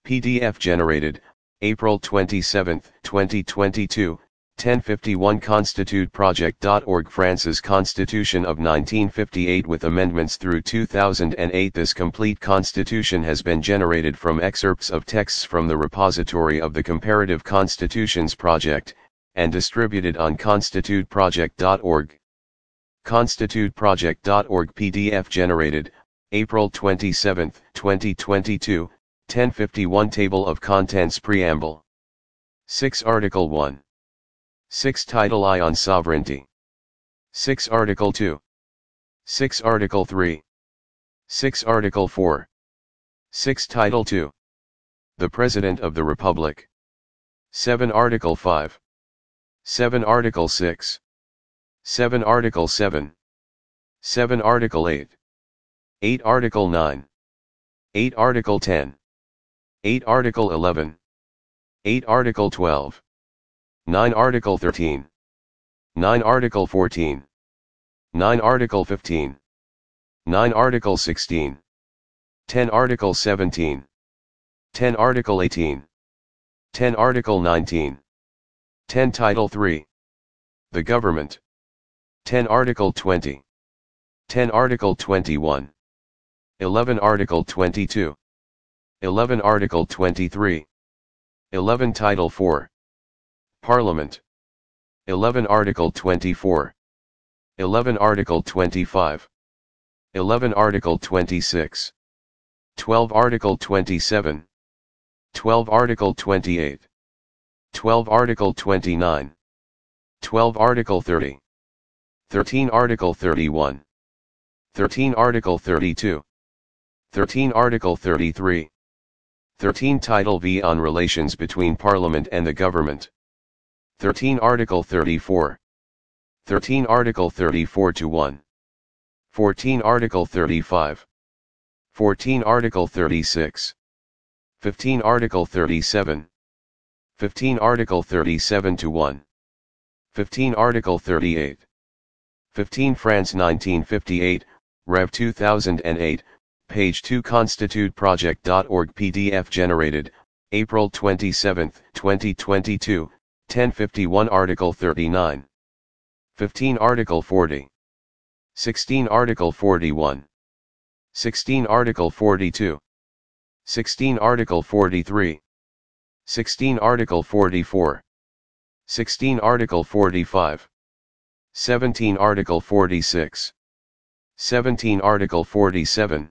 PDF generated, April 27, 2022, 10:51 constituteproject.org France's Constitution of 1958 with amendments through 2008. This complete constitution has been generated from excerpts of texts from the repository of the Comparative Constitutions Project, and distributed on constituteproject.org. Constituteproject.org PDF generated, April 27, 2022, 10:51 Table of Contents Preamble. 6 Article 1. 6 Title I on Sovereignty. 6 Article 2. 6 Article 3. 6 Article 4. 6 Title 2. The President of the Republic. 7 Article 5. 7 Article 6. 7 Article 7. 7 Article 8. 8 Article 9. 8 Article 10. 8 Article 11. 8 Article 12. 9 Article 13. 9 Article 14. 9 Article 15. 9 Article 16. 10 Article 17. 10 Article 18. 10 Article 19. 10 Title 3. The Government. 10 Article 20. 10 Article 21. 11 Article 22. 11 Article 23. 11 Title 4. Parliament. 11 Article 24. 11 Article 25. 11 Article 26. 12 Article 27. 12 Article 28. 12 Article 29. 12 Article 30. 13 Article 31. 13 Article 32. 13 Article 33. 13 Title V on relations between Parliament and the Government. 13 Article 34. 13 Article 34 to 1. 14 Article 35. 14 Article 36. 15 Article 37. 15 Article 37 to 1. 15 Article 38. 15 France 1958, Rev 2008, page 2 constituteproject.org PDF generated, April 27, 2022, 10:51 Article 39. 15 Article 40. 16 Article 41. 16 Article 42. 16 Article 43. 16 Article 44. 16 Article 45. 17 Article 46. 17 Article 47.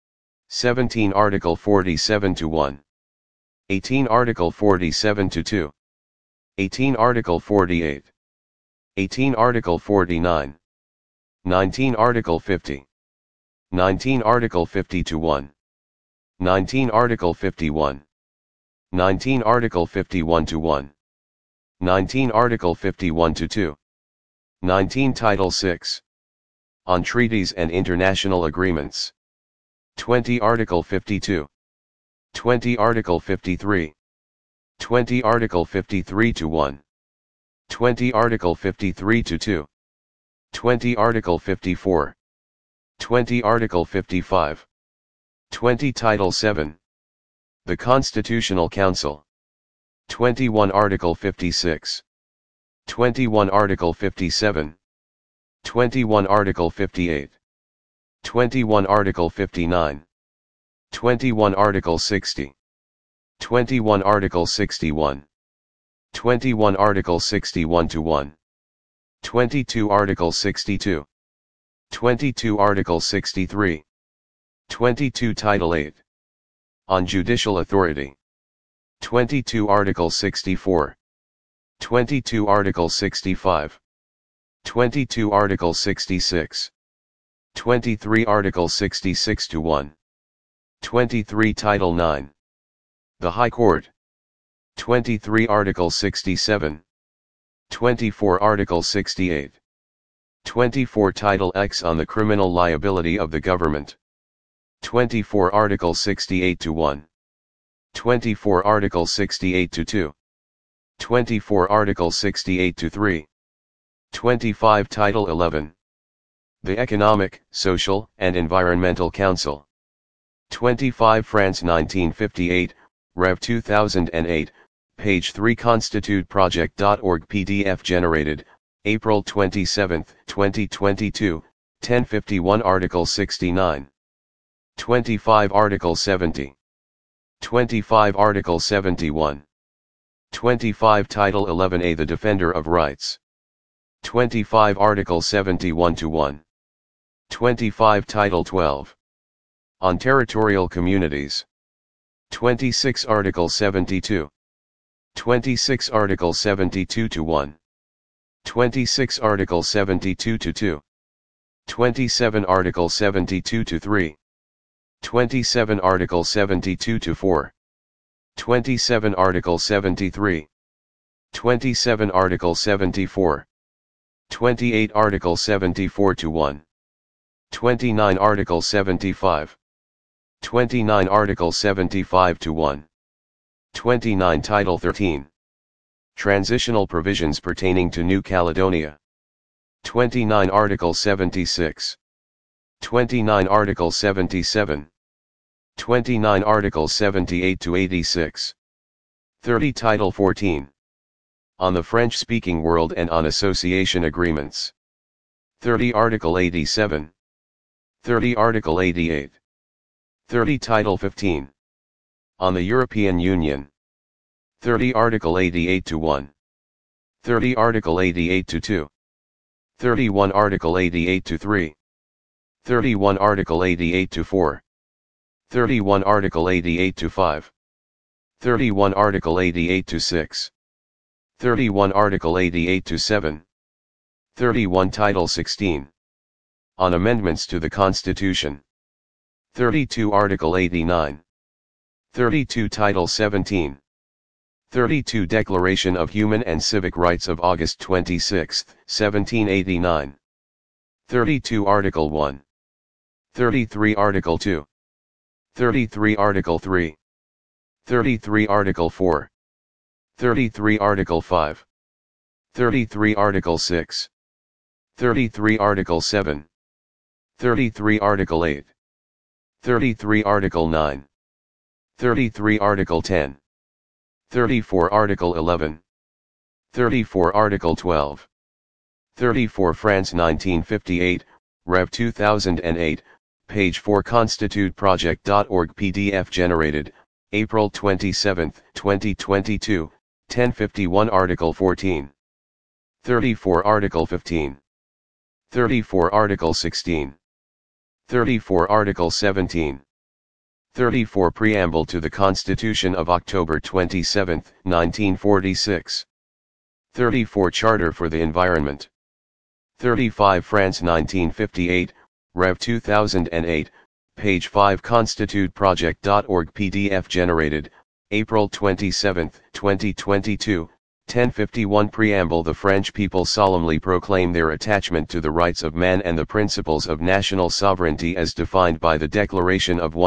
17 Article 47 to 1. 18 Article 47 to 2. 18 Article 48. 18 Article 49. 19 Article 50. 19 Article 50 to 1. 19 Article 51. 19 Article 51 to 1. 19 Article 51 to 2. 19 Title 6. On Treaties and International Agreements. 20 Article 52. 20 Article 53. 20 Article 53 to 1. 20 Article 53 to 2. 20 Article 54. 20 Article 55. 20 Title 7. The Constitutional Council. 21 Article 56. 21 Article 57. 21 Article 58. 21 Article 59. 21 Article 60. 21 Article 61. 21 Article 61 to 1. 22 Article 62. 22 Article 63. 22 Title 8. On Judicial Authority. 22 Article 64. 22 Article 65. 22 Article 66. 23 Article 66 to 1. 23 Title 9. The High Court. 23 Article 67. 24 Article 68. 24 Title X on the criminal liability of the government. 24 Article 68 to 1. 24 Article 68 to 2. 24 Article 68 to 3. 25 Title 11. The Economic, Social, and Environmental Council. 25 France 1958, Rev 2008, page 3 constituteproject.org PDF generated, April 27, 2022, 10:51 Article 69. 25 Article 70. 25 Article 71. 25 Title 11A The Defender of Rights. 25 Article 71-1. 25 Title 12. On Territorial Communities. 26 Article 72. 26 Article 72-1. 26 Article 72-2. 27 Article 72-3. 27 Article 72-4. 27 Article 73. 27 Article 74. 28 Article 74-1. 29 Article 75. 29 Article 75-1. 29 Title 13. Transitional provisions pertaining to New Caledonia. 29 Article 76. 29 Article 77. 29 Article 78-86. 30 Title 14. On the French-speaking world and on association agreements. 30 Article 87. 30 Article 88. 30 Title 15. On the European Union. 30 Article 88-1. 30 Article 88-2. 31 Article 88-3. 31 Article 88-4. 31 Article 88-5. 31 Article 88-6. 31 Article 88-7. 31 Title 16. On amendments to the Constitution. 32 Article 89. 32 Title 17. 32 Declaration of Human and Civic Rights of August 26, 1789. 32 Article 1. 33 Article 2. 33 Article 3. 33 Article 4. 33 Article 5. 33 Article 6. 33 Article 7. 33 Article 8. 33 Article 9. 33 Article 10. 34 Article 11. 34 Article 12. 34 France 1958, Rev 2008, page 4 constituteproject.org PDF generated, April 27, 2022, 10:51 Article 14. 34 Article 15. 34 Article 16. 34 Article 17. 34 Preamble to the Constitution of October 27, 1946. 34 Charter for the Environment. 35 France 1958, Rev 2008, page 5 constituteproject.org PDF generated, April 27, 2022, 10:51 Preamble The French people solemnly proclaim their attachment to the rights of man and the principles of national sovereignty as defined by the Declaration of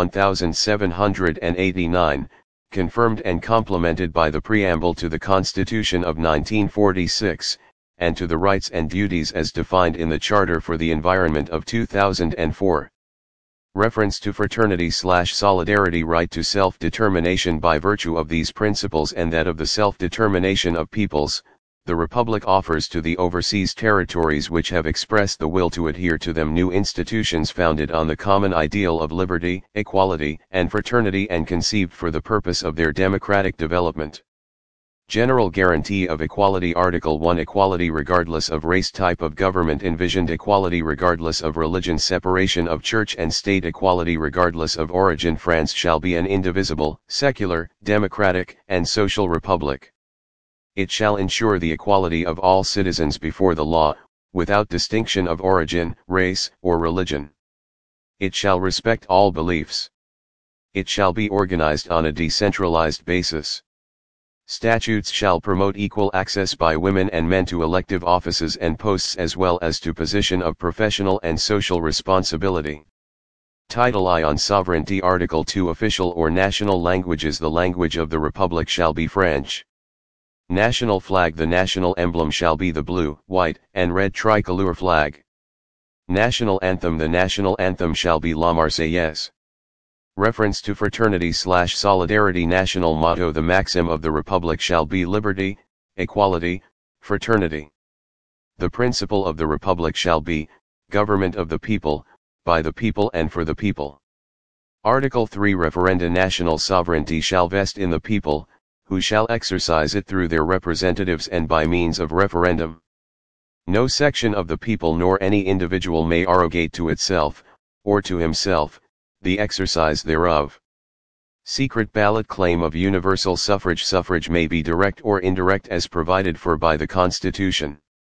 1789, confirmed and complemented by the Preamble to the Constitution of 1946, and to the rights and duties as defined in the Charter for the Environment of 2004. Reference to fraternity/solidarity right to self-determination by virtue of these principles and that of the self-determination of peoples, the Republic offers to the overseas territories which have expressed the will to adhere to them new institutions founded on the common ideal of liberty, equality, and fraternity and conceived for the purpose of their democratic development. General Guarantee of Equality Article 1 Equality regardless of race Type of government envisioned Equality regardless of religion Separation of church and state Equality regardless of origin France shall be an indivisible, secular, democratic, and social republic. It shall ensure the equality of all citizens before the law, without distinction of origin, race, or religion. It shall respect all beliefs. It shall be organized on a decentralized basis. Statutes shall promote equal access by women and men to elective offices and posts as well as to position of professional and social responsibility. Title I on Sovereignty Article 2 Official or national languages The language of the Republic shall be French. National flag The national emblem shall be the blue, white, and red tricolor flag. National anthem The national anthem shall be La Marseillaise. Reference to fraternity/solidarity. National motto. The maxim of the Republic shall be liberty, equality, fraternity. The principle of the Republic shall be, government of the people, by the people and for the people. Article 3. Referenda. National sovereignty shall vest in the people, who shall exercise it through their representatives and by means of referendum. No section of the people nor any individual may arrogate to itself, or to himself, the exercise thereof. Secret ballot. Claim of universal suffrage. Suffrage may be direct or indirect as provided for by the Constitution.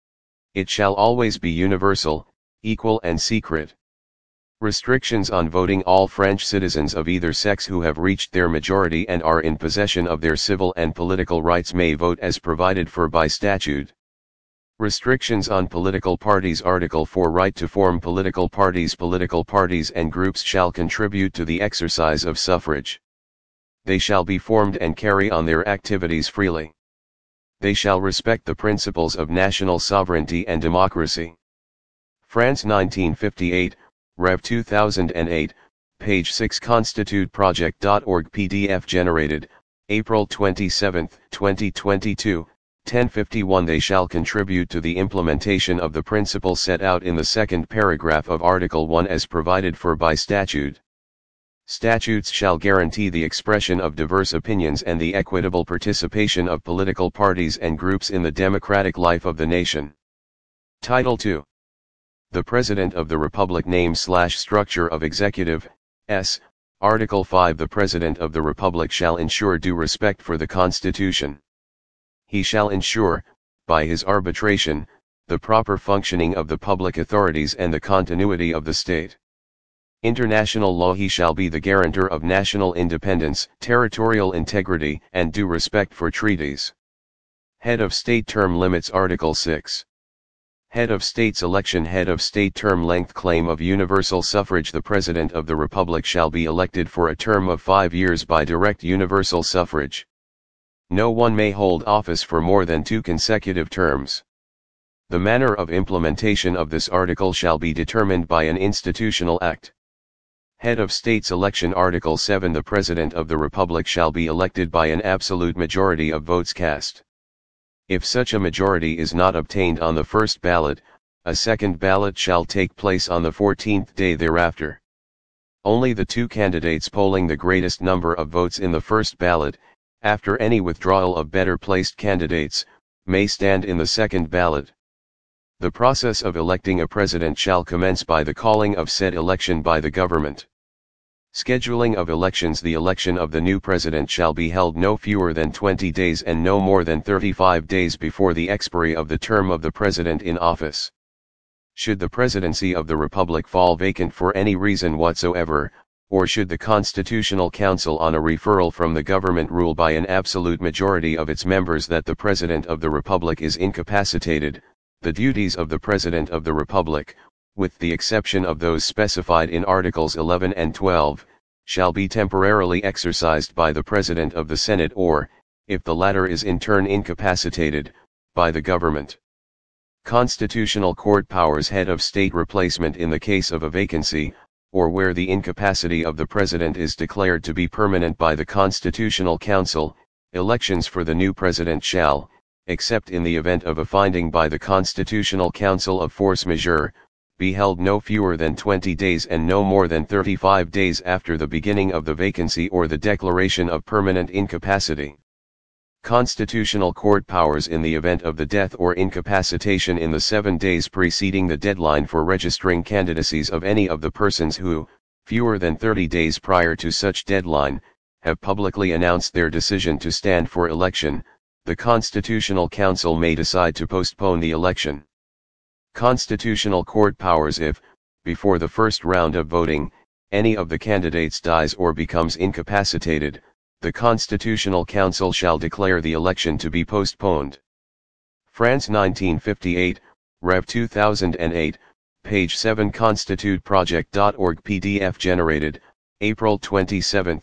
It shall always be universal, equal and secret. Restrictions on voting. All French citizens of either sex who have reached their majority and are in possession of their civil and political rights may vote as provided for by statute. Restrictions on political parties. Article 4. Right to form political parties. Political parties and groups shall contribute to the exercise of suffrage. They shall be formed and carry on their activities freely. They shall respect the principles of national sovereignty and democracy. France 1958, Rev 2008, page 6. ConstituteProject.org. PDF generated, April 27, 2022. 1051. They shall contribute to the implementation of the principles set out in the second paragraph of Article 1 as provided for by statute. Statutes shall guarantee the expression of diverse opinions and the equitable participation of political parties and groups in the democratic life of the nation. Title 2. The President of the Republic. Name/structure of Executive, S. Article 5. The President of the Republic shall ensure due respect for the Constitution. He shall ensure, by his arbitration, the proper functioning of the public authorities and the continuity of the state. International law. He shall be the guarantor of national independence, territorial integrity, and due respect for treaties. Head of State. Term limits. Article 6. Head of State's election. Head of State. Term length. Claim of universal suffrage. The President of the Republic shall be elected for a term of 5 years by direct universal suffrage. No one may hold office for more than 2 consecutive terms. The manner of implementation of this article shall be determined by an institutional act. Head of State's election. Article 7. The President of the Republic shall be elected by an absolute majority of votes cast. If such a majority is not obtained on the first ballot, a second ballot shall take place on the 14th day thereafter. Only the 2 candidates polling the greatest number of votes in the first ballot, after any withdrawal of better placed candidates, may stand in the second ballot. The process of electing a president shall commence by the calling of said election by the government. Scheduling of elections. The election of the new president shall be held no fewer than 20 days and no more than 35 days before the expiry of the term of the president in office. Should the presidency of the Republic fall vacant for any reason whatsoever, or should the Constitutional Council on a referral from the government rule by an absolute majority of its members that the President of the Republic is incapacitated, the duties of the President of the Republic, with the exception of those specified in Articles 11 and 12, shall be temporarily exercised by the President of the Senate or, if the latter is in turn incapacitated, by the government. Constitutional Court powers. Head of State replacement. In the case of a vacancy, or where the incapacity of the President is declared to be permanent by the Constitutional Council, elections for the new President shall, except in the event of a finding by the Constitutional Council of force majeure, be held no fewer than 20 days and no more than 35 days after the beginning of the vacancy or the declaration of permanent incapacity. Constitutional Court powers. In the event of the death or incapacitation in the 7 days preceding the deadline for registering candidacies of any of the persons who, fewer than 30 days prior to such deadline, have publicly announced their decision to stand for election, the Constitutional Council may decide to postpone the election. Constitutional Court powers. If, before the first round of voting, any of the candidates dies or becomes incapacitated, the Constitutional Council shall declare the election to be postponed. France 1958, Rev 2008, page 7. ConstituteProject.org. PDF generated, April 27,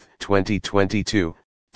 2022,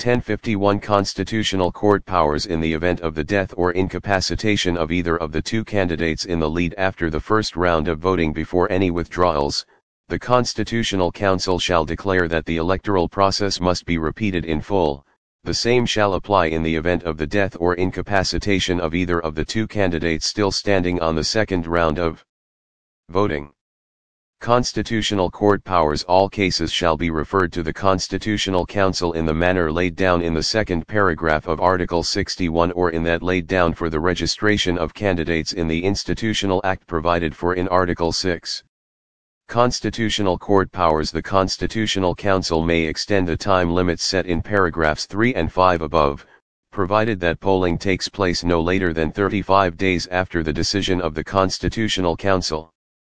1051. Constitutional Court powers. In the event of the death or incapacitation of either of the 2 candidates in the lead after the first round of voting before any withdrawals, The Constitutional Council shall declare that the electoral process must be repeated in full. The same shall apply in the event of the death or incapacitation of either of the two candidates still standing on the second round of voting. Constitutional Court powers. All cases shall be referred to the Constitutional Council in the manner laid down in the second paragraph of Article 61 or in that laid down for the registration of candidates in the Institutional Act provided for in Article 6. Constitutional Court powers. The Constitutional Council may extend the time limits set in paragraphs 3 and 5 above, provided that polling takes place no later than 35 days after the decision of the Constitutional Council.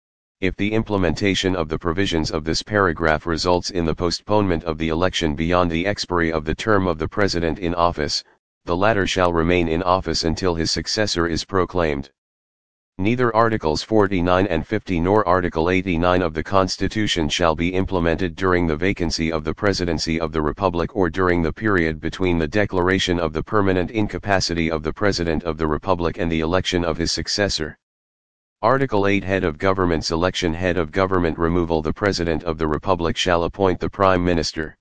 If the implementation of the provisions of this paragraph results in the postponement of the election beyond the expiry of the term of the President in office, the latter shall remain in office until his successor is proclaimed. Neither Articles 49 and 50 nor Article 89 of the Constitution shall be implemented during the vacancy of the Presidency of the Republic or during the period between the declaration of the permanent incapacity of the President of the Republic and the election of his successor. Article 8 Head of Government's election. Head of Government removal. The President of the Republic shall appoint the Prime Minister.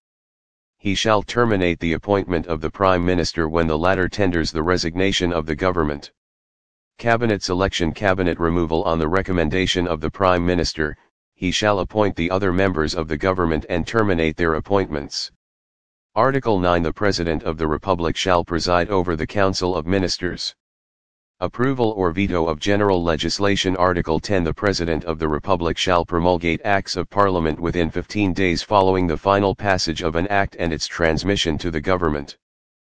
He shall terminate the appointment of the Prime Minister when the latter tenders the resignation of the government. Cabinet's election. Cabinet removal. On the recommendation of the Prime Minister, he shall appoint the other members of the government and terminate their appointments. Article 9 The President of the Republic shall preside over the Council of Ministers. Approval or veto of general legislation. Article 10 The President of the Republic shall promulgate Acts of Parliament within 15 days following the final passage of an act and its transmission to the government.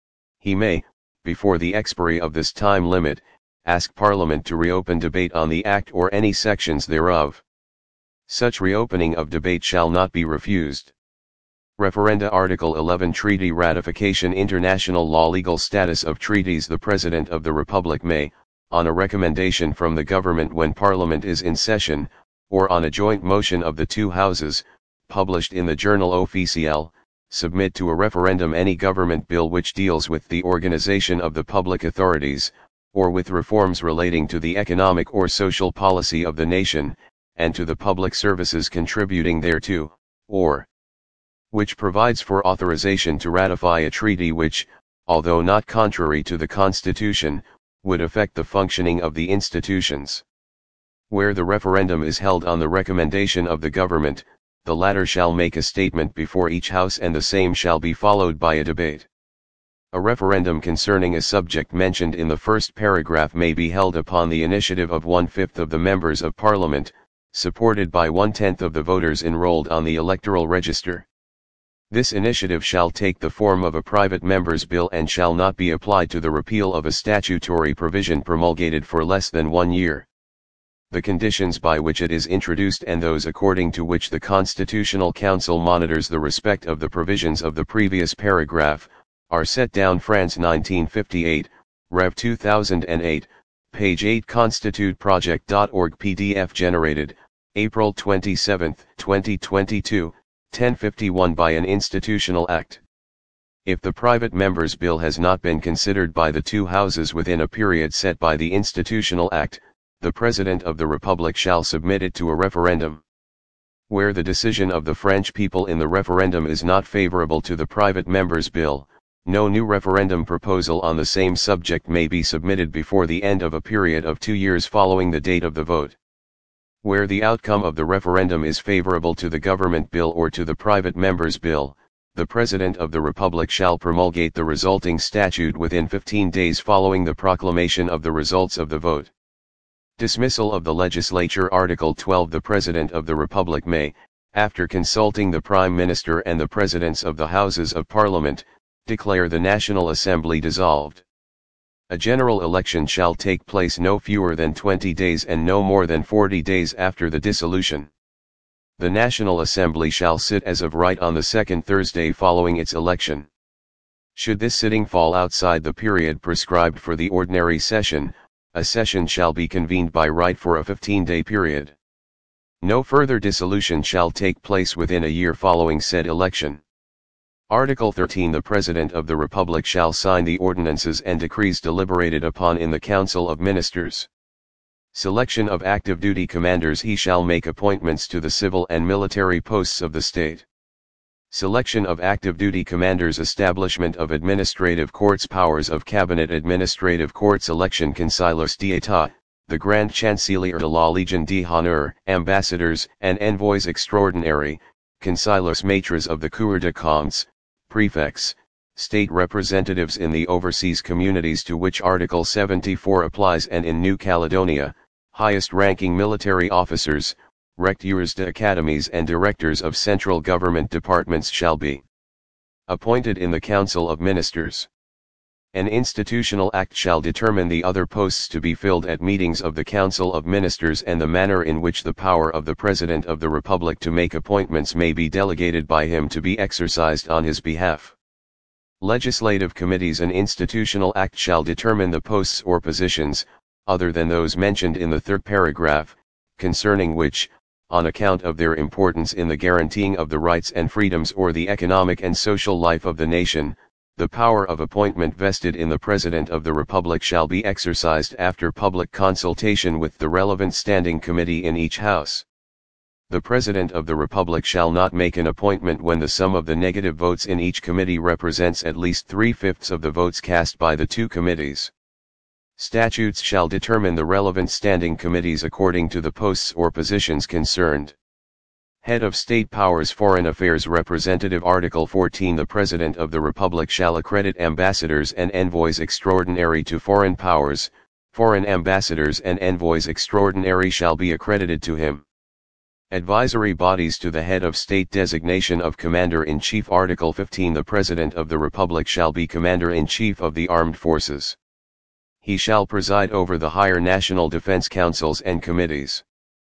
He may, before the expiry of this time limit, ask Parliament to reopen debate on the act or any sections thereof. Such reopening of debate shall not be refused. Referenda. Article 11 Treaty ratification. International law. Legal status of treaties. The President of the Republic may, on a recommendation from the government when Parliament is in session, or on a joint motion of the two houses, published in the Journal Officiel, submit to a referendum any government bill which deals with the organization of the public authorities, or with reforms relating to the economic or social policy of the nation, and to the public services contributing thereto, or which provides for authorization to ratify a treaty which, although not contrary to the Constitution, would affect the functioning of the institutions. Where the referendum is held on the recommendation of the government, the latter shall make a statement before each house and the same shall be followed by a debate. A referendum concerning a subject mentioned in the first paragraph may be held upon the initiative of 1/5 of the members of Parliament, supported by 1/10 of the voters enrolled on the electoral register. This initiative shall take the form of a private member's bill and shall not be applied to the repeal of a statutory provision promulgated for less than 1 year. The conditions by which it is introduced and those according to which the Constitutional Council monitors the respect of the provisions of the previous paragraph, are set down. France 1958, Rev 2008, page 8 constituteproject.org PDF generated, April 27, 2022. 1051 by an institutional act. If the private member's bill has not been considered by the two houses within a period set by the institutional act, the President of the Republic shall submit it to a referendum. Where the decision of the French people in the referendum is not favorable to the private member's bill, no new referendum proposal on the same subject may be submitted before the end of a period of 2 years following the date of the vote. Where the outcome of the referendum is favorable to the government bill or to the private member's bill, the President of the Republic shall promulgate the resulting statute within 15 days following the proclamation of the results of the vote. Dismissal of the legislature. Article 12 The President of the Republic may, after consulting the Prime Minister and the Presidents of the Houses of Parliament, declare the National Assembly dissolved. A general election shall take place no fewer than 20 days and no more than 40 days after the dissolution. The National Assembly shall sit as of right on the second Thursday following its election. Should this sitting fall outside the period prescribed for the ordinary session, a session shall be convened by right for a 15-day period. No further dissolution shall take place within a year following said election. Article 13 The President of the Republic shall sign the ordinances and decrees deliberated upon in the Council of Ministers. Selection of active duty commanders. He shall make appointments to the civil and military posts of the state. Selection of active duty commanders. Establishment of administrative courts. Powers of Cabinet. Administrative courts. Election Conseillers d'État, the Grand Chancelier de la Légion d'Honneur, ambassadors and envoys extraordinary, Conseillers Maîtres of the Cour des Comptes, prefects, state representatives in the overseas communities to which Article 74 applies and in New Caledonia, highest-ranking military officers, recteurs d'academies and directors of central government departments shall be appointed in the Council of Ministers. An institutional act shall determine the other posts to be filled at meetings of the Council of Ministers and the manner in which the power of the President of the Republic to make appointments may be delegated by him to be exercised on his behalf. Legislative committees. An institutional act shall determine the posts or positions, other than those mentioned in the third paragraph, concerning which, on account of their importance in the guaranteeing of the rights and freedoms or the economic and social life of the nation, the power of appointment vested in the President of the Republic shall be exercised after public consultation with the relevant standing committee in each House. The President of the Republic shall not make an appointment when the sum of the negative votes in each committee represents at least 3/5 of the votes cast by the two committees. Statutes shall determine the relevant standing committees according to the posts or positions concerned. Head of State Powers. Foreign Affairs Representative. Article 14. The President of the Republic shall accredit ambassadors and envoys extraordinary to foreign powers. Foreign ambassadors and envoys extraordinary shall be accredited to him. Advisory bodies to the head of state. Designation of Commander-in-Chief. Article 15. The President of the Republic shall be Commander-in-Chief of the Armed Forces. He shall preside over the higher national defense councils and committees.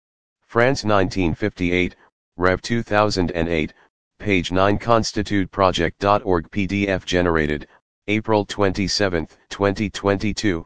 France 1958, Rev 2008, page 9. ConstituteProject.org. PDF generated, April 27, 2022.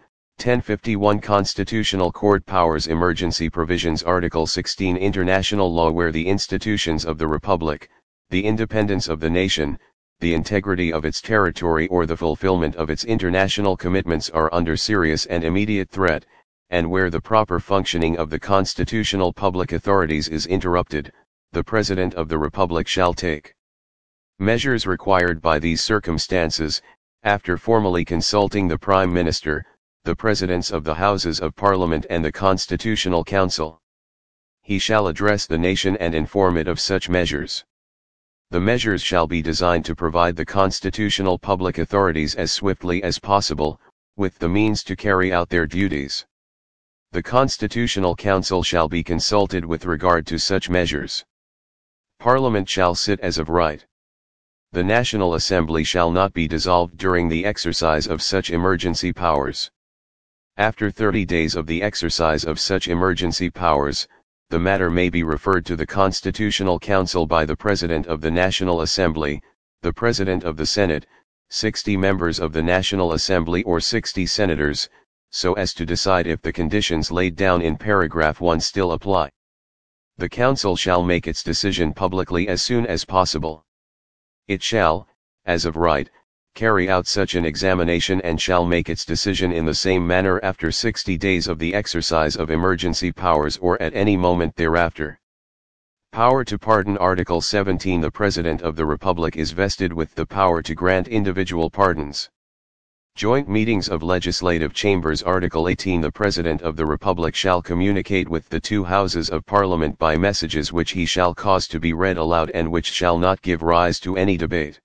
1051 Constitutional Court Powers. Emergency Provisions. Article 16. International law where the institutions of the Republic, the independence of the nation, the integrity of its territory or the fulfillment of its international commitments are under serious and immediate threat, and where the proper functioning of the constitutional public authorities is interrupted, the President of the Republic shall take measures required by these circumstances, after formally consulting the Prime Minister, the Presidents of the Houses of Parliament and the Constitutional Council. He shall address the nation and inform it of such measures. The measures shall be designed to provide the constitutional public authorities as swiftly as possible, with the means to carry out their duties. The Constitutional Council shall be consulted with regard to such measures. Parliament shall sit as of right. The National Assembly shall not be dissolved during the exercise of such emergency powers. After 30 days of the exercise of such emergency powers, the matter may be referred to the Constitutional Council by the President of the National Assembly, the President of the Senate, 60 members of the National Assembly or 60 senators, so as to decide if the conditions laid down in paragraph 1 still apply. The Council shall make its decision publicly as soon as possible. It shall, as of right, carry out such an examination and shall make its decision in the same manner after 60 days of the exercise of emergency powers or at any moment thereafter. Power to pardon. Article 17. The President of the Republic is vested with the power to grant individual pardons. Joint meetings of legislative chambers. Article 18. The President of the Republic shall communicate with the two Houses of Parliament by messages which he shall cause to be read aloud and which shall not give rise to any debate.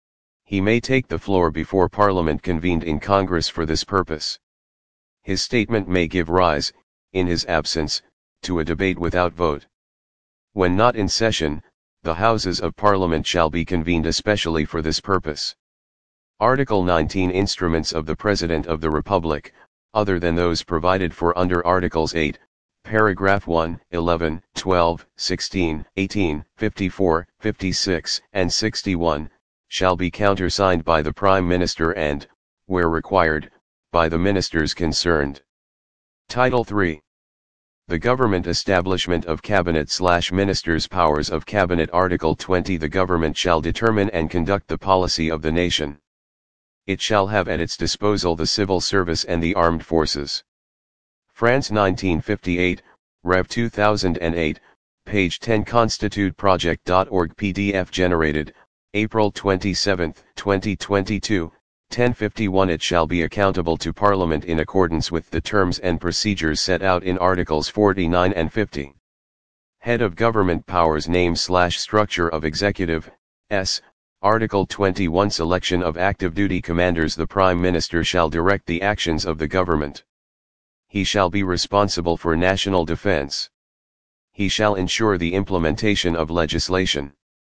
He may take the floor before Parliament convened in Congress for this purpose. His statement may give rise, in his absence, to a debate without vote. When not in session, the Houses of Parliament shall be convened especially for this purpose. Article 19. Instruments of the President of the Republic, other than those provided for under Articles 8, paragraph 1, 11, 12, 16, 18, 54, 56, and 61, shall be countersigned by the Prime Minister and, where required, by the ministers concerned. Title 3. The Government. Establishment of Cabinet/Ministers. Powers of Cabinet. Article 20. The Government shall determine and conduct the policy of the nation. It shall have at its disposal the civil service and the armed forces. France 1958, Rev 2008, page 10 constituteproject.org PDF generated, April 27, 2022, 10:51 It shall be accountable to Parliament in accordance with the terms and procedures set out in Articles 49 and 50. Head of Government Powers Name/Structure of Executive, S. Article 21 Selection of active duty commanders The Prime Minister shall direct the actions of the government. He shall be responsible for national defense. He shall ensure the implementation of legislation.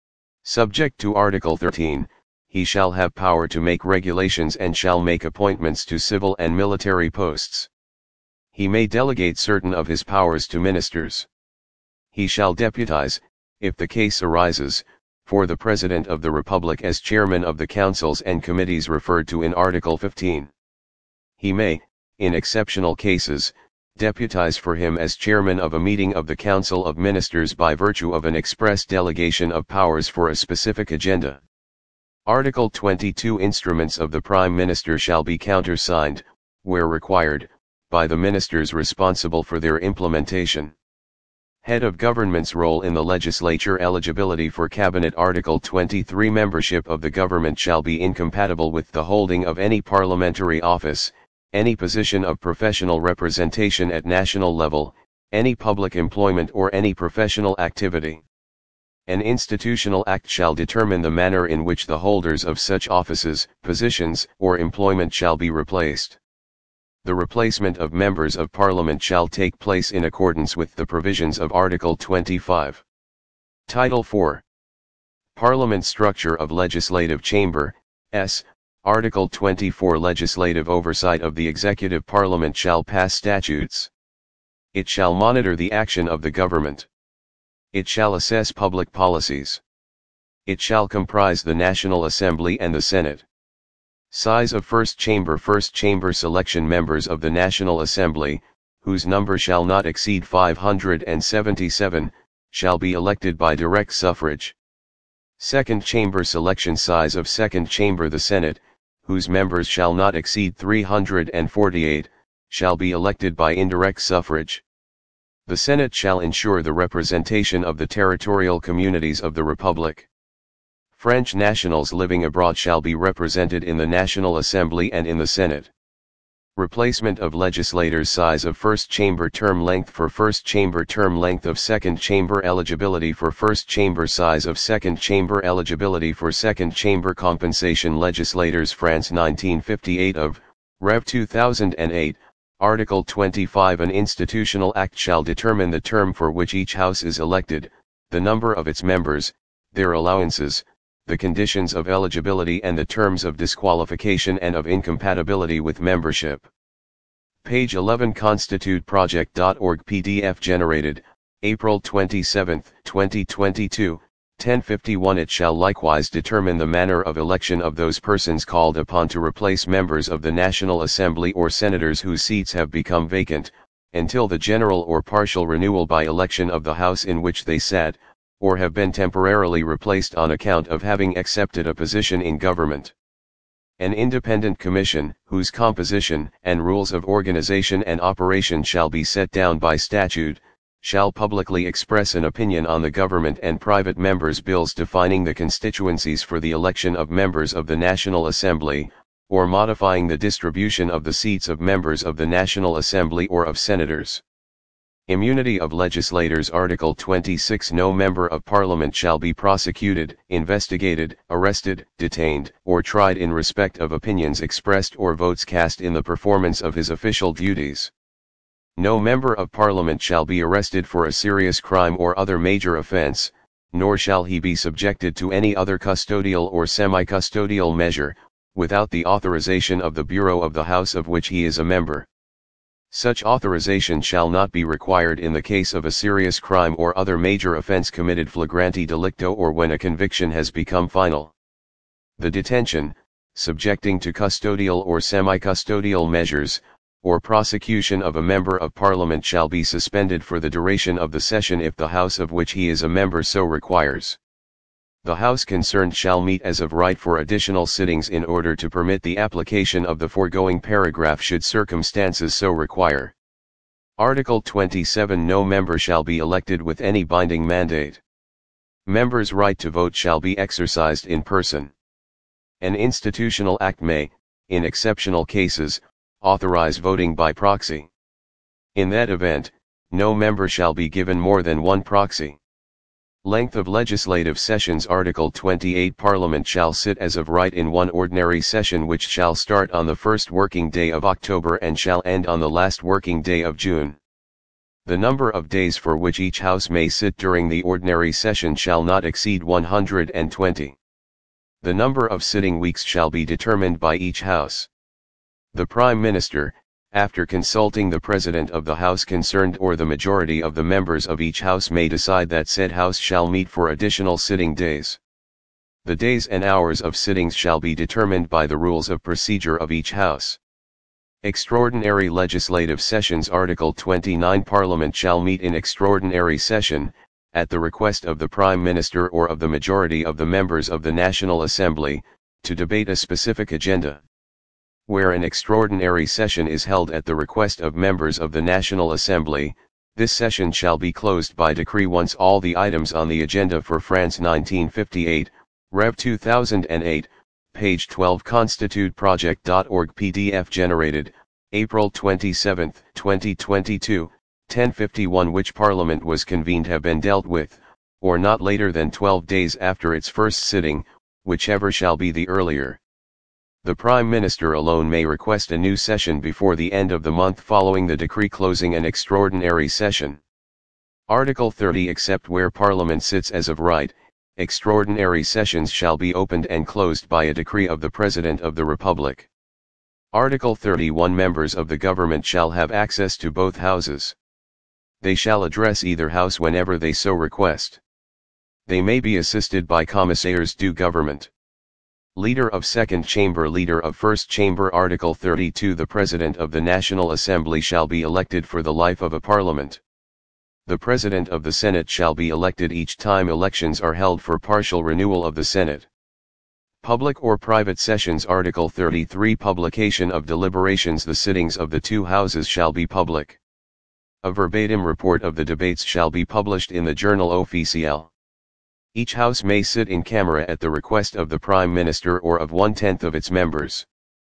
Subject to Article 13, he shall have power to make regulations and shall make appointments to civil and military posts. He may delegate certain of his powers to ministers. He shall deputize, if the case arises, for the President of the Republic as chairman of the councils and committees referred to in Article 15. He may, in exceptional cases, deputize for him as chairman of a meeting of the Council of Ministers by virtue of an express delegation of powers for a specific agenda. Article 22 Instruments of the Prime Minister shall be countersigned, where required, by the ministers responsible for their implementation. Head of Government's role in the legislature Eligibility for Cabinet Article 23 Membership of the government shall be incompatible with the holding of any parliamentary office, any position of professional representation at national level, any public employment or any professional activity. An institutional act shall determine the manner in which the holders of such offices, positions, or employment shall be replaced. The replacement of members of Parliament shall take place in accordance with the provisions of Article 25. Title 4. Parliament Structure of Legislative Chamber, S. Article 24 Legislative oversight of the Executive Parliament shall pass statutes. It shall monitor the action of the government. It shall assess public policies. It shall comprise the National Assembly and the Senate. Size of First Chamber selection members of the National Assembly, whose number shall not exceed 577, shall be elected by direct suffrage. Second Chamber selection size of Second Chamber the Senate, whose members shall not exceed 348, shall be elected by indirect suffrage. The Senate shall ensure the representation of the territorial communities of the Republic. French nationals living abroad shall be represented in the National Assembly and in the Senate. Replacement of legislators Size of First Chamber term length for First Chamber term length of Second Chamber eligibility for First Chamber Size of Second Chamber eligibility for Second Chamber Compensation Legislators France 1958 of, Rev 2008, Article 25 An institutional act shall determine the term for which each House is elected, the number of its members, their allowances, the conditions of eligibility and the terms of disqualification and of incompatibility with membership. Page 11 constituteproject.org PDF generated, April 27, 2022, 10:51 It shall likewise determine the manner of election of those persons called upon to replace members of the National Assembly or senators whose seats have become vacant, until the general or partial renewal by election of the House in which they sat, or have been temporarily replaced on account of having accepted a position in government. An independent commission, whose composition and rules of organization and operation shall be set down by statute, shall publicly express an opinion on the government and private members' bills defining the constituencies for the election of members of the National Assembly, or modifying the distribution of the seats of members of the National Assembly or of senators. Immunity of legislators Article 26 No member of Parliament shall be prosecuted, investigated, arrested, detained, or tried in respect of opinions expressed or votes cast in the performance of his official duties. No member of Parliament shall be arrested for a serious crime or other major offence, nor shall he be subjected to any other custodial or semi-custodial measure, without the authorization of the Bureau of the House of which he is a member. Such authorization shall not be required in the case of a serious crime or other major offense committed flagranti delicto or when a conviction has become final. The detention, subjecting to custodial or semi-custodial measures, or prosecution of a member of Parliament shall be suspended for the duration of the session if the House of which he is a member so requires. The House concerned shall meet as of right for additional sittings in order to permit the application of the foregoing paragraph should circumstances so require. Article 27 No member shall be elected with any binding mandate. Members' right to vote shall be exercised in person. An institutional act may, in exceptional cases, authorize voting by proxy. In that event, no member shall be given more than one proxy. Length of legislative sessions. Article 28 Parliament shall sit as of right in one ordinary session which shall start on the first working day of October and shall end on the last working day of June. The number of days for which each House may sit during the ordinary session shall not exceed 120. The number of sitting weeks shall be determined by each House. The Prime Minister, after consulting the President of the House concerned or the majority of the members of each House, may decide that said House shall meet for additional sitting days. The days and hours of sittings shall be determined by the rules of procedure of each House. Extraordinary legislative sessions. Article 29 Parliament shall meet in extraordinary session, at the request of the Prime Minister or of the majority of the members of the National Assembly, to debate a specific agenda. Where an extraordinary session is held at the request of members of the National Assembly, this session shall be closed by decree once all the items on the agenda for France 1958, Rev 2008, page 12 constituteproject.org PDF generated, April 27, 2022, 10:51 which Parliament was convened have been dealt with, or not later than 12 days after its first sitting, whichever shall be the earlier. The Prime Minister alone may request a new session before the end of the month following the decree closing an extraordinary session. Article 30 Except where Parliament sits as of right, extraordinary sessions shall be opened and closed by a decree of the President of the Republic. Article 31 Members of the government shall have access to both houses. They shall address either house whenever they so request. They may be assisted by commissaires du government. Leader of Second Chamber, Leader of First Chamber. Article 32 The President of the National Assembly shall be elected for the life of a Parliament. The President of the Senate shall be elected each time elections are held for partial renewal of the Senate. Public or private sessions. Article 33 Publication of deliberations. The sittings of the two houses shall be public. A verbatim report of the debates shall be published in the Journal Officiel. Each House may sit in camera at the request of the Prime Minister or of 1/10 of its members.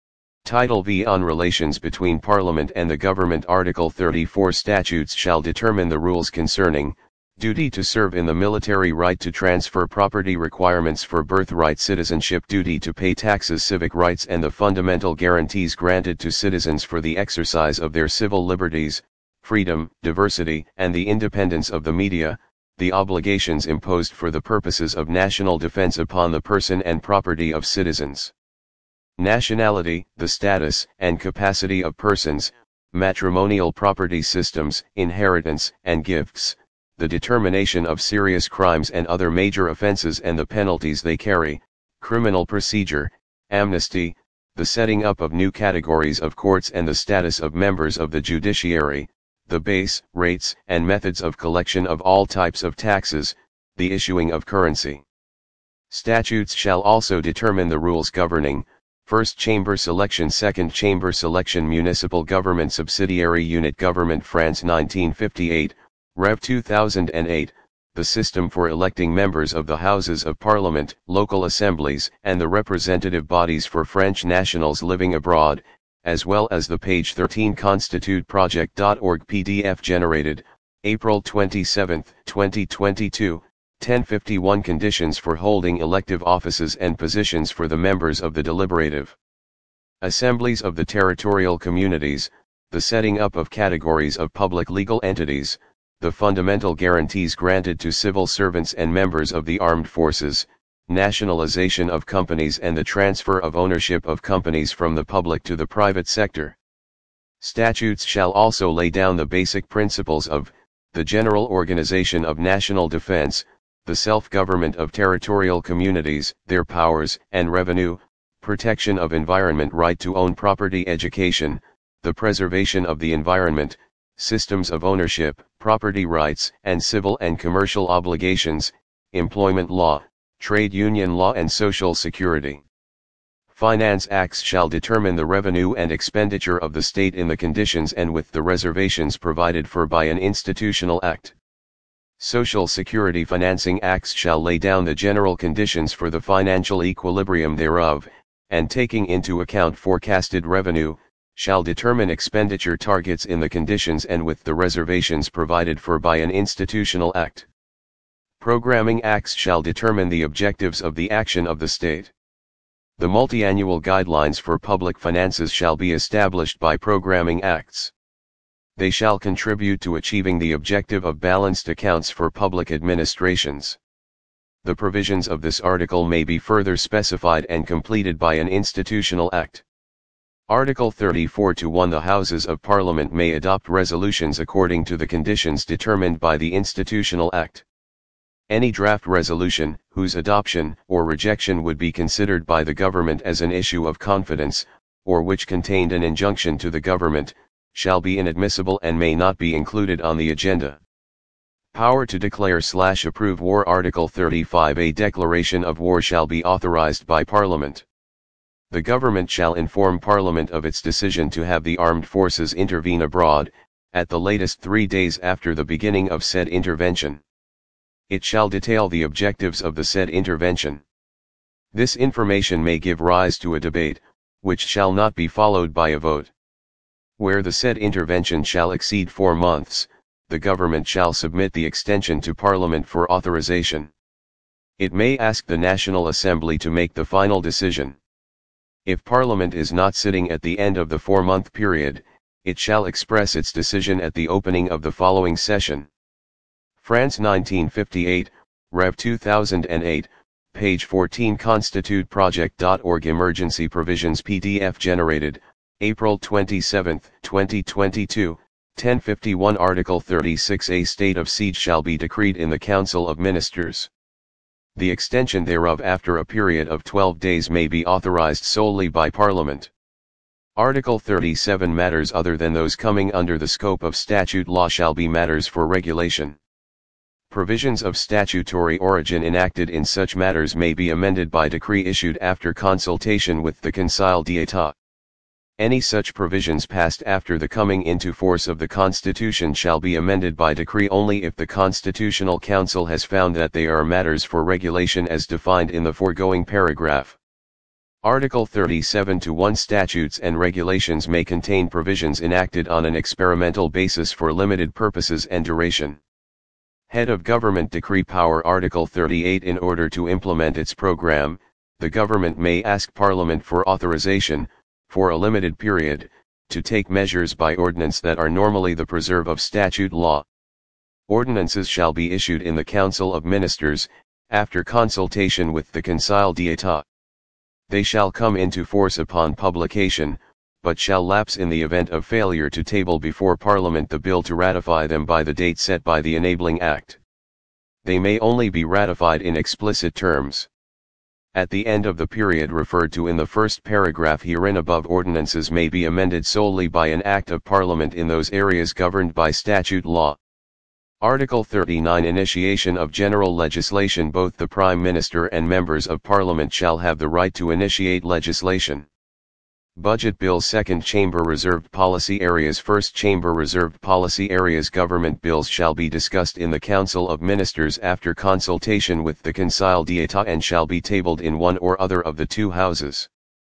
Title V on relations between Parliament and the Government. Article 34 Statutes shall determine the rules concerning duty to serve in the military, right to transfer property, requirements for birthright citizenship, duty to pay taxes, civic rights and the fundamental guarantees granted to citizens for the exercise of their civil liberties, freedom, diversity and the independence of the media, the obligations imposed for the purposes of national defense upon the person and property of citizens. Nationality, the status and capacity of persons, matrimonial property systems, inheritance and gifts, the determination of serious crimes and other major offenses and the penalties they carry, criminal procedure, amnesty, the setting up of new categories of courts and the status of members of the judiciary, the base, rates and methods of collection of all types of taxes, the issuing of currency. Statutes shall also determine the rules governing First Chamber selection, Second Chamber selection, municipal government, subsidiary unit government, France 1958, Rev 2008, the system for electing members of the Houses of Parliament, local assemblies and the representative bodies for French nationals living abroad, as well as the page 13 constituteproject.org PDF generated, April 27, 2022, 10:51 Conditions for holding elective offices and positions for the members of the deliberative assemblies of the territorial communities, the setting up of categories of public legal entities, the fundamental guarantees granted to civil servants and members of the armed forces, nationalization of companies and the transfer of ownership of companies from the public to the private sector. Statutes shall also lay down the basic principles of the general organization of national defense, the self-government of territorial communities, their powers and revenue, protection of environment, right to own property, education, the preservation of the environment, systems of ownership, property rights and civil and commercial obligations, employment law, trade union law and social security. Finance Acts shall determine the revenue and expenditure of the state in the conditions and with the reservations provided for by an institutional act. Social Security Financing Acts shall lay down the general conditions for the financial equilibrium thereof, and taking into account forecasted revenue, shall determine expenditure targets in the conditions and with the reservations provided for by an institutional act. Programming Acts shall determine the objectives of the action of the state. The multi-annual guidelines for public finances shall be established by programming acts. They shall contribute to achieving the objective of balanced accounts for public administrations. The provisions of this article may be further specified and completed by an institutional act. Article 34(1) The Houses of Parliament may adopt resolutions according to the conditions determined by the institutional act. Any draft resolution, whose adoption or rejection would be considered by the government as an issue of confidence, or which contained an injunction to the government, shall be inadmissible and may not be included on the agenda. Power to declare/approve war. Article 35 A declaration of war shall be authorized by Parliament. The government shall inform Parliament of its decision to have the armed forces intervene abroad, at the latest 3 days after the beginning of said intervention. It shall detail the objectives of the said intervention. This information may give rise to a debate, which shall not be followed by a vote. Where the said intervention shall exceed 4 months, the government shall submit the extension to Parliament for authorization. It may ask the National Assembly to make the final decision. If Parliament is not sitting at the end of the 4-month period, it shall express its decision at the opening of the following session. France 1958, Rev 2008, page 14 constituteproject.org Emergency Provisions PDF generated, April 27, 2022, 10:51 Article 36A State of siege shall be decreed in the Council of Ministers. The extension thereof after a period of 12 days may be authorized solely by Parliament. Article 37 Matters other than those coming under the scope of statute law shall be matters for regulation. Provisions of statutory origin enacted in such matters may be amended by decree issued after consultation with the Conseil d'État. Any such provisions passed after the coming into force of the Constitution shall be amended by decree only if the Constitutional Council has found that they are matters for regulation as defined in the foregoing paragraph. Article 37(1) Statutes and regulations may contain provisions enacted on an experimental basis for limited purposes and duration. Head of Government Decree Power. Article 38 In order to implement its program, the government may ask Parliament for authorization, for a limited period, to take measures by ordinance that are normally the preserve of statute law. Ordinances shall be issued in the Council of Ministers, after consultation with the Conseil d'État. They shall come into force upon publication, but shall lapse in the event of failure to table before Parliament the bill to ratify them by the date set by the enabling act. They may only be ratified in explicit terms. At the end of the period referred to in the first paragraph herein above, ordinances may be amended solely by an act of Parliament in those areas governed by statute law. Article 39 Initiation of general legislation. Both the Prime Minister and members of Parliament shall have the right to initiate legislation. Budget Bills. Second Chamber Reserved Policy Areas. First Chamber Reserved Policy Areas. Government bills shall be discussed in the Council of Ministers after consultation with the Conseil d'État and shall be tabled in one or other of the two houses.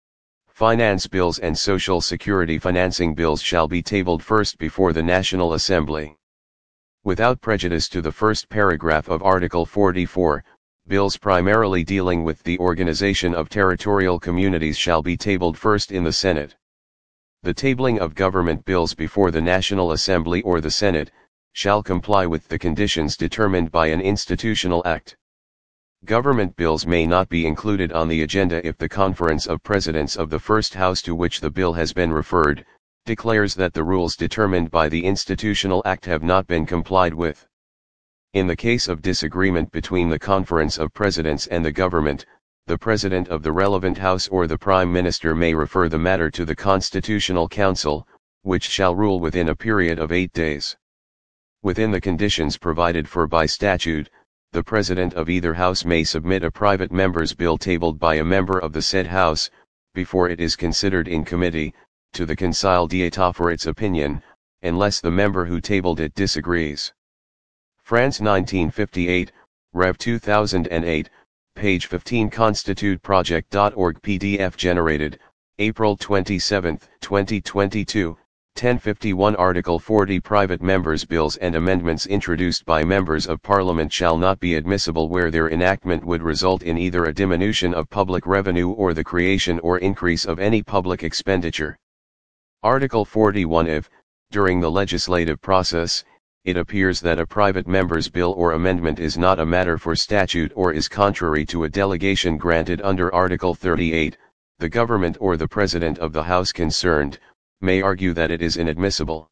Finance bills and Social Security financing bills shall be tabled first before the National Assembly. Without prejudice to the first paragraph of Article 44, bills primarily dealing with the organization of territorial communities shall be tabled first in the Senate. The tabling of government bills before the National Assembly or the Senate shall comply with the conditions determined by an institutional act. Government bills may not be included on the agenda if the Conference of Presidents of the First House to which the bill has been referred declares that the rules determined by the institutional act have not been complied with. In the case of disagreement between the Conference of Presidents and the government, the President of the relevant House or the Prime Minister may refer the matter to the Constitutional Council, which shall rule within a period of 8 days. Within the conditions provided for by statute, the President of either House may submit a private member's bill tabled by a member of the said House, before it is considered in committee, to the Conseil d'État for its opinion, unless the member who tabled it disagrees. France 1958, Rev 2008, page 15 constituteproject.org PDF generated, April 27, 2022, 1051 Article 40 Private members' bills and amendments introduced by members of Parliament shall not be admissible where their enactment would result in either a diminution of public revenue or the creation or increase of any public expenditure. Article 41 If, during the legislative process, it appears that a private member's bill or amendment is not a matter for statute or is contrary to a delegation granted under Article 38, the government or the President of the House concerned may argue that it is inadmissible.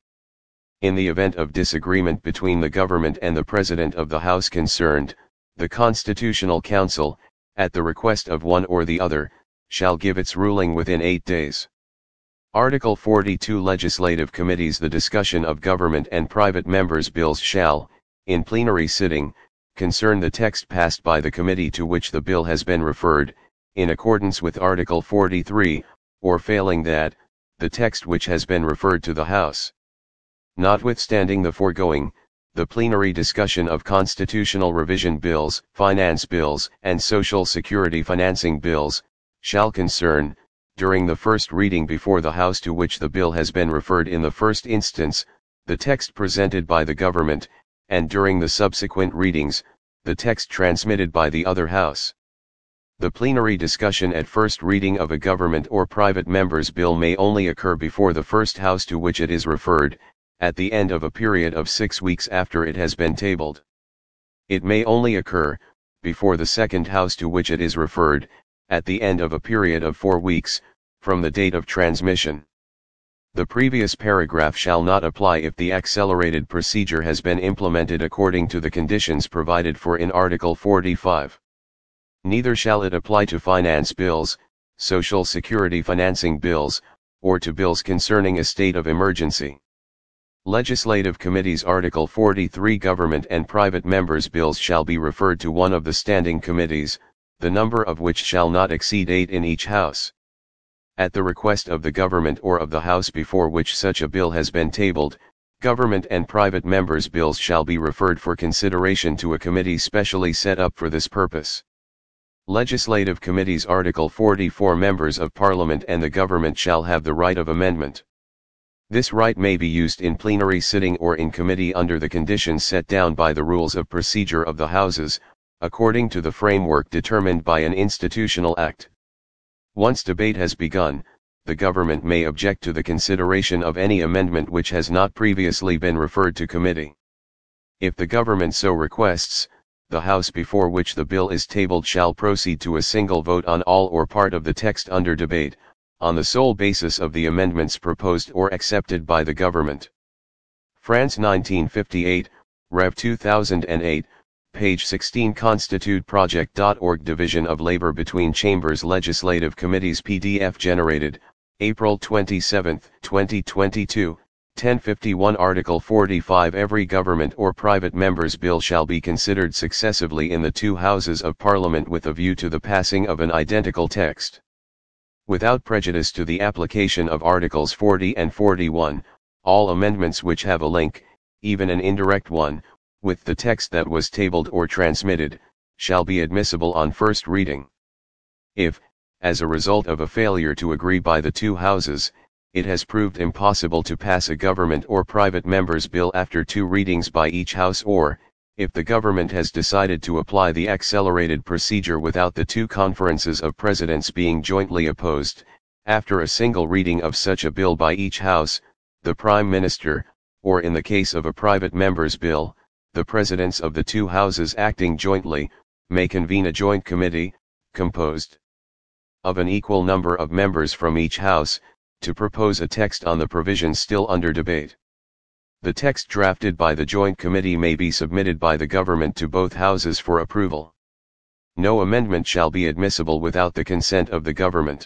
In the event of disagreement between the government and the President of the House concerned, the Constitutional Council, at the request of one or the other, shall give its ruling within 8 days. Article 42 Legislative Committees The discussion of government and private members' bills shall, in plenary sitting, concern the text passed by the committee to which the bill has been referred, in accordance with Article 43, or failing that, the text which has been referred to the House. Notwithstanding the foregoing, the plenary discussion of constitutional revision bills, finance bills, and social security financing bills, shall concern, during the first reading before the House to which the bill has been referred in the first instance, the text presented by the government, and during the subsequent readings, the text transmitted by the other House. The plenary discussion at first reading of a government or private member's bill may only occur before the first House to which it is referred, at the end of a period of 6 weeks after it has been tabled. It may only occur, before the second House to which it is referred, at the end of a period of 4 weeks, from the date of transmission. The previous paragraph shall not apply if the accelerated procedure has been implemented according to the conditions provided for in Article 45. Neither shall it apply to finance bills, social security financing bills, or to bills concerning a state of emergency. Legislative Committees Article 43 Government and private members' bills shall be referred to one of the standing committees, the number of which shall not exceed 8 in each House. At the request of the government or of the House before which such a bill has been tabled, government and private members' bills shall be referred for consideration to a committee specially set up for this purpose. Legislative Committees Article 44 Members of Parliament and the government shall have the right of amendment. This right may be used in plenary sitting or in committee under the conditions set down by the rules of procedure of the Houses, according to the framework determined by an institutional act. Once debate has begun, the government may object to the consideration of any amendment which has not previously been referred to committee. If the government so requests, the House before which the bill is tabled shall proceed to a single vote on all or part of the text under debate, on the sole basis of the amendments proposed or accepted by the government. France 1958, Rev 2008, page 16 constituteproject.org Division of Labor between Chambers Legislative Committees PDF generated, April 27, 2022, 1051 Article 45 Every government or private member's bill shall be considered successively in the 2 Houses of Parliament with a view to the passing of an identical text. Without prejudice to the application of Articles 40 and 41, all amendments which have a link, even an indirect one, with the text that was tabled or transmitted, shall be admissible on first reading. If, as a result of a failure to agree by the 2 Houses, it has proved impossible to pass a government or private member's bill after 2 readings by each House, or, if the government has decided to apply the accelerated procedure without the 2 conferences of presidents being jointly opposed, after a single reading of such a bill by each House, the Prime Minister, or in the case of a private member's bill, the presidents of the 2 Houses acting jointly, may convene a joint committee, composed of an equal number of members from each House, to propose a text on the provisions still under debate. The text drafted by the joint committee may be submitted by the government to both Houses for approval. No amendment shall be admissible without the consent of the government.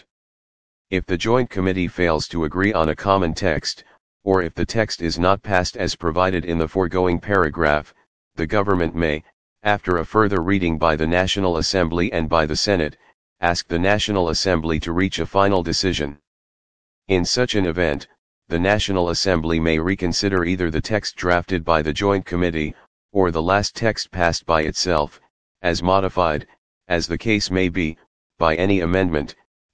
If the joint committee fails to agree on a common text, or if the text is not passed as provided in the foregoing paragraph, the government may, after a further reading by the National Assembly and by the Senate, ask the National Assembly to reach a final decision. In such an event, the National Assembly may reconsider either the text drafted by the Joint Committee, or the last text passed by itself, as modified, as the case may be, by any amendment,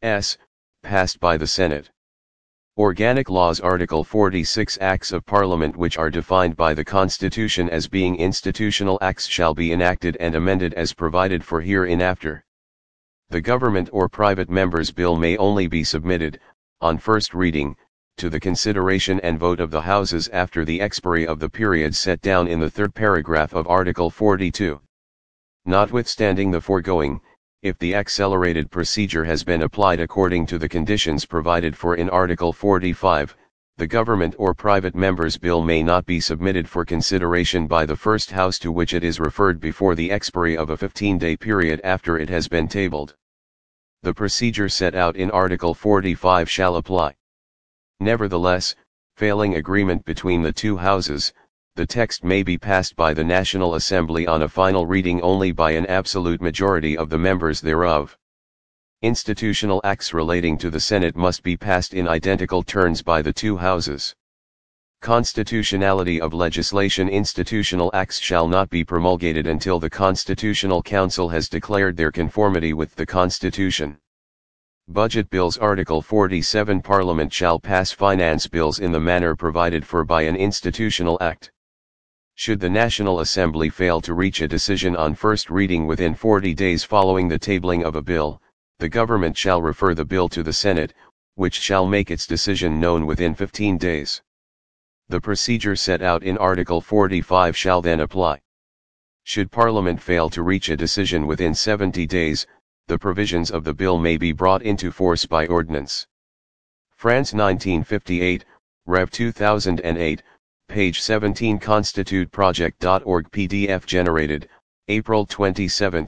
passed by the Senate. Organic Laws Article 46 Acts of Parliament which are defined by the Constitution as being institutional acts shall be enacted and amended as provided for hereinafter. The Government or Private Member's Bill may only be submitted, on first reading, to the consideration and vote of the Houses after the expiry of the period set down in the third paragraph of Article 42. Notwithstanding the foregoing, if the accelerated procedure has been applied according to the conditions provided for in Article 45, the Government or Private Member's Bill may not be submitted for consideration by the first House to which it is referred before the expiry of a 15-day period after it has been tabled. The procedure set out in Article 45 shall apply. Nevertheless, failing agreement between the two Houses, the text may be passed by the National Assembly on a final reading only by an absolute majority of the members thereof. Institutional acts relating to the Senate must be passed in identical turns by the two Houses. Constitutionality of legislation. Institutional acts shall not be promulgated until the Constitutional Council has declared their conformity with the Constitution. Budget bills. Article 47 Parliament shall pass finance bills in the manner provided for by an institutional act. Should the National Assembly fail to reach a decision on first reading within 40 days following the tabling of a bill, the Government shall refer the bill to the Senate, which shall make its decision known within 15 days. The procedure set out in Article 45 shall then apply. Should Parliament fail to reach a decision within 70 days, the provisions of the bill may be brought into force by ordinance. France 1958, Rev 2008, page 17 constituteproject.org PDF generated, April 27,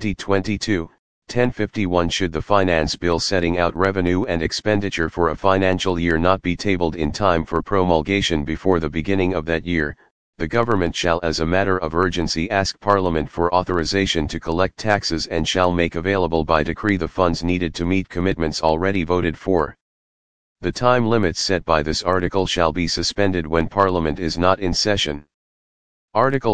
2022, 10:51. Should the finance bill setting out revenue and expenditure for a financial year not be tabled in time for promulgation before the beginning of that year, the Government shall as a matter of urgency ask Parliament for authorization to collect taxes and shall make available by decree the funds needed to meet commitments already voted for. The time limits set by this article shall be suspended when Parliament is not in session. Article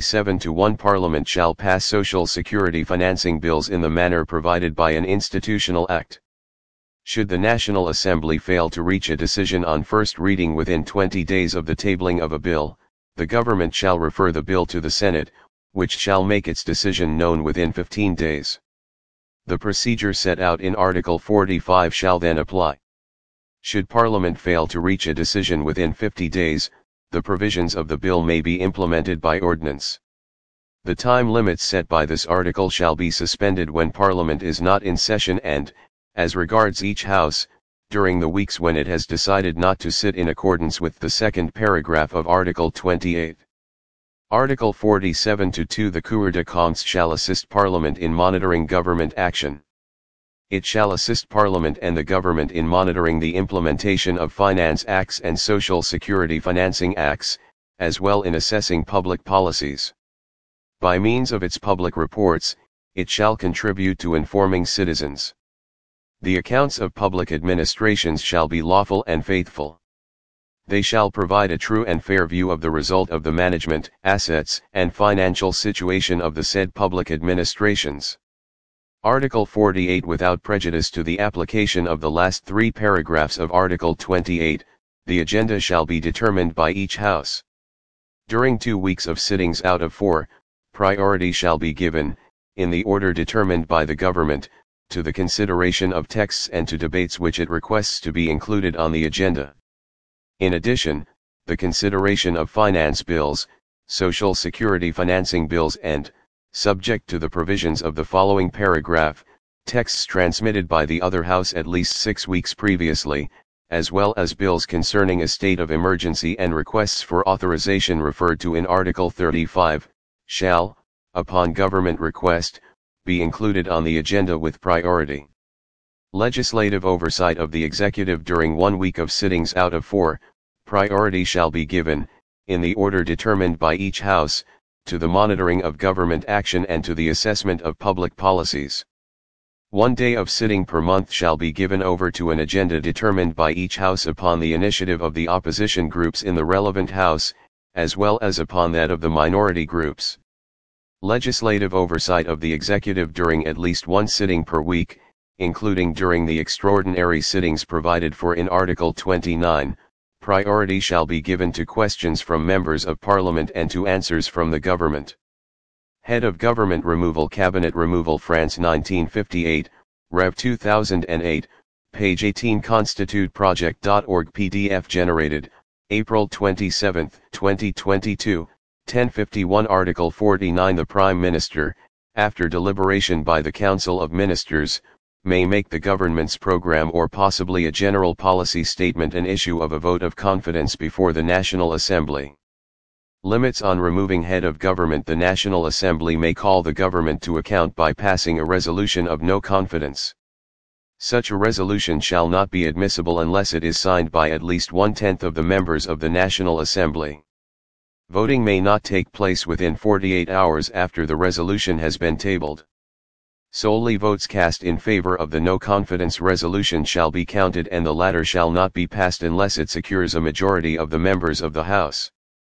47(1) Parliament shall pass Social Security financing bills in the manner provided by an institutional act. Should the National Assembly fail to reach a decision on first reading within 20 days of the tabling of a bill, the Government shall refer the bill to the Senate, which shall make its decision known within 15 days. The procedure set out in Article 45 shall then apply. Should Parliament fail to reach a decision within 50 days, the provisions of the bill may be implemented by ordinance. The time limits set by this article shall be suspended when Parliament is not in session and, as regards each House, during the weeks when it has decided not to sit in accordance with the second paragraph of Article 28. Article 47(2) The Cour des Comptes shall assist Parliament in monitoring government action. It shall assist Parliament and the Government in monitoring the implementation of Finance Acts and Social Security Financing Acts, as well in assessing public policies. By means of its public reports, it shall contribute to informing citizens. The accounts of public administrations shall be lawful and faithful. They shall provide a true and fair view of the result of the management, assets, and financial situation of the said public administrations. Article 48 Without prejudice to the application of the last three paragraphs of Article 28, the agenda shall be determined by each House. During 2 weeks of sittings out of 4, priority shall be given, in the order determined by the Government, to the consideration of texts and to debates which it requests to be included on the agenda. In addition, the consideration of finance bills, social security financing bills and, subject to the provisions of the following paragraph, texts transmitted by the other House at least 6 weeks previously, as well as bills concerning a state of emergency and requests for authorization referred to in Article 35, shall, upon government request, be included on the agenda with priority. Legislative oversight of the executive during 1 week of sittings out of 4, priority shall be given, in the order determined by each House, to the monitoring of government action and to the assessment of public policies. 1 day of sitting per month shall be given over to an agenda determined by each House upon the initiative of the opposition groups in the relevant House, as well as upon that of the minority groups. Legislative oversight of the executive during at least one sitting per week, including during the extraordinary sittings provided for in Article 29, priority shall be given to questions from members of Parliament and to answers from the government. Head of Government Removal, Cabinet Removal, France 1958, Rev 2008, page 18, constituteproject.org, PDF generated, April 27, 2022, 10:51. Article 49. The Prime Minister, after deliberation by the Council of Ministers, may make the government's program or possibly a general policy statement an issue of a vote of confidence before the National Assembly. Limits on removing head of government. The National Assembly may call the government to account by passing a resolution of no confidence. Such a resolution shall not be admissible unless it is signed by at least 1/10 of the members of the National Assembly. Voting may not take place within 48 hours after the resolution has been tabled. Solely votes cast in favor of the no confidence resolution shall be counted, and the latter shall not be passed unless it secures a majority of the members of the House.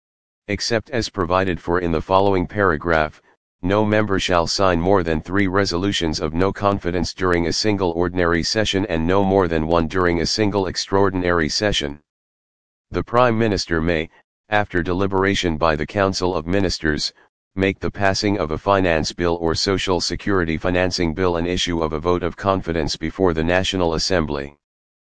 Except as provided for in the following paragraph, no member shall sign more than 3 resolutions of no confidence during a single ordinary session and no more than 1 during a single extraordinary session. The Prime Minister may, after deliberation by the Council of Ministers, make the passing of a finance bill or social security financing bill an issue of a vote of confidence before the National Assembly.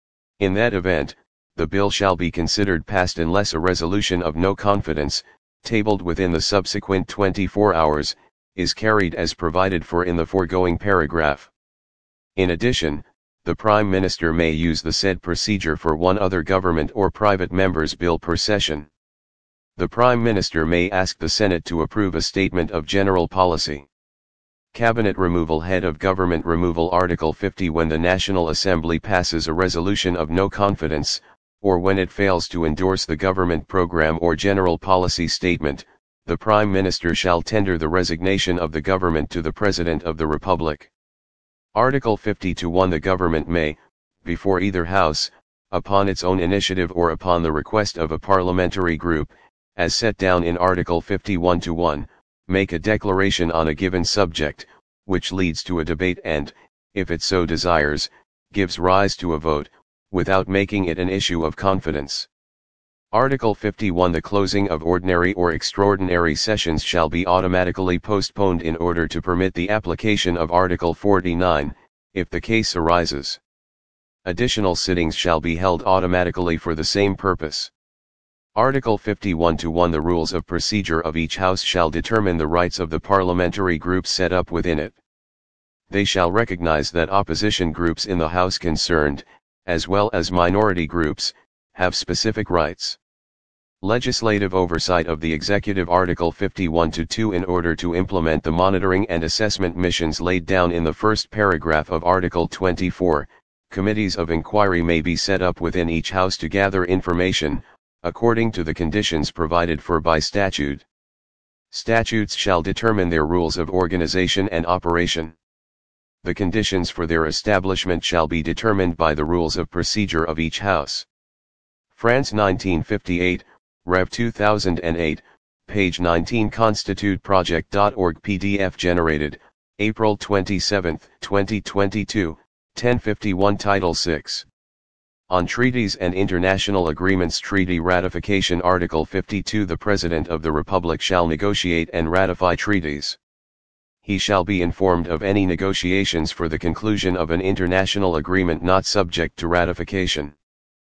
In that event, the bill shall be considered passed unless a resolution of no confidence, tabled within the subsequent 24 hours, is carried as provided for in the foregoing paragraph. In addition, the Prime Minister may use the said procedure for one other government or private member's bill per session. The Prime Minister may ask the Senate to approve a statement of general policy. Cabinet Removal, Head of Government Removal. Article 50. When the National Assembly passes a resolution of no confidence, or when it fails to endorse the government program or general policy statement, the Prime Minister shall tender the resignation of the government to the President of the Republic. Article 52(1). The government may, before either House, upon its own initiative or upon the request of a parliamentary group, as set down in Article 51(1), make a declaration on a given subject, which leads to a debate and, if it so desires, gives rise to a vote, without making it an issue of confidence. Article 51. The closing of ordinary or extraordinary sessions shall be automatically postponed in order to permit the application of Article 49, if the case arises. Additional sittings shall be held automatically for the same purpose. Article 51(1). The rules of procedure of each House shall determine the rights of the parliamentary groups set up within it. They shall recognize that opposition groups in the House concerned, as well as minority groups, have specific rights. Legislative oversight of the executive. Article 51(2). In order to implement the monitoring and assessment missions laid down in the first paragraph of Article 24, committees of inquiry may be set up within each House to gather information, according to the conditions provided for by statute. Statutes shall determine their rules of organization and operation. The conditions for their establishment shall be determined by the rules of procedure of each House. France 1958, Rev 2008, page 19, constituteproject.org, PDF generated, April 27, 2022, 10:51. Title 6. On Treaties and International Agreements. Treaty Ratification. Article 52. The President of the Republic shall negotiate and ratify treaties. He shall be informed of any negotiations for the conclusion of an international agreement not subject to ratification.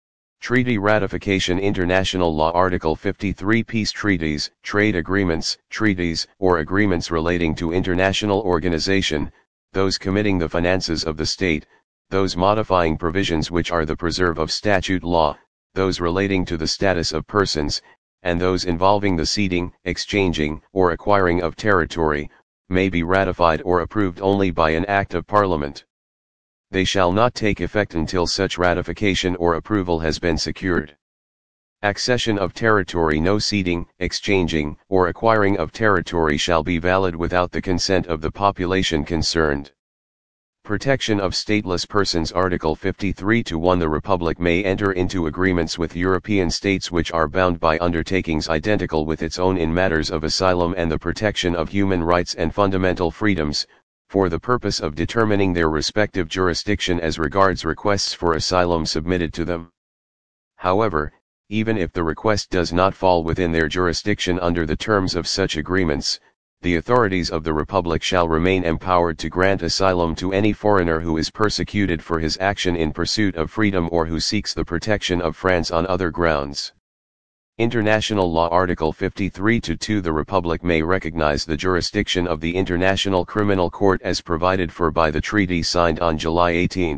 Treaty ratification. International law. Article 53. Peace treaties, trade agreements, treaties, or agreements relating to international organization, those committing the finances of the state, those modifying provisions which are the preserve of statute law, those relating to the status of persons, and those involving the ceding, exchanging, or acquiring of territory, may be ratified or approved only by an Act of Parliament. They shall not take effect until such ratification or approval has been secured. Accession of territory. No ceding, exchanging, or acquiring of territory shall be valid without the consent of the population concerned. Protection of stateless persons. Article 53-1 The Republic may enter into agreements with European states which are bound by undertakings identical with its own in matters of asylum and the protection of human rights and fundamental freedoms, for the purpose of determining their respective jurisdiction as regards requests for asylum submitted to them. However, even if the request does not fall within their jurisdiction under the terms of such agreements, the authorities of the Republic shall remain empowered to grant asylum to any foreigner who is persecuted for his action in pursuit of freedom or who seeks the protection of France on other grounds. International Law. Article 53-2 The Republic may recognize the jurisdiction of the International Criminal Court as provided for by the treaty signed on July 18,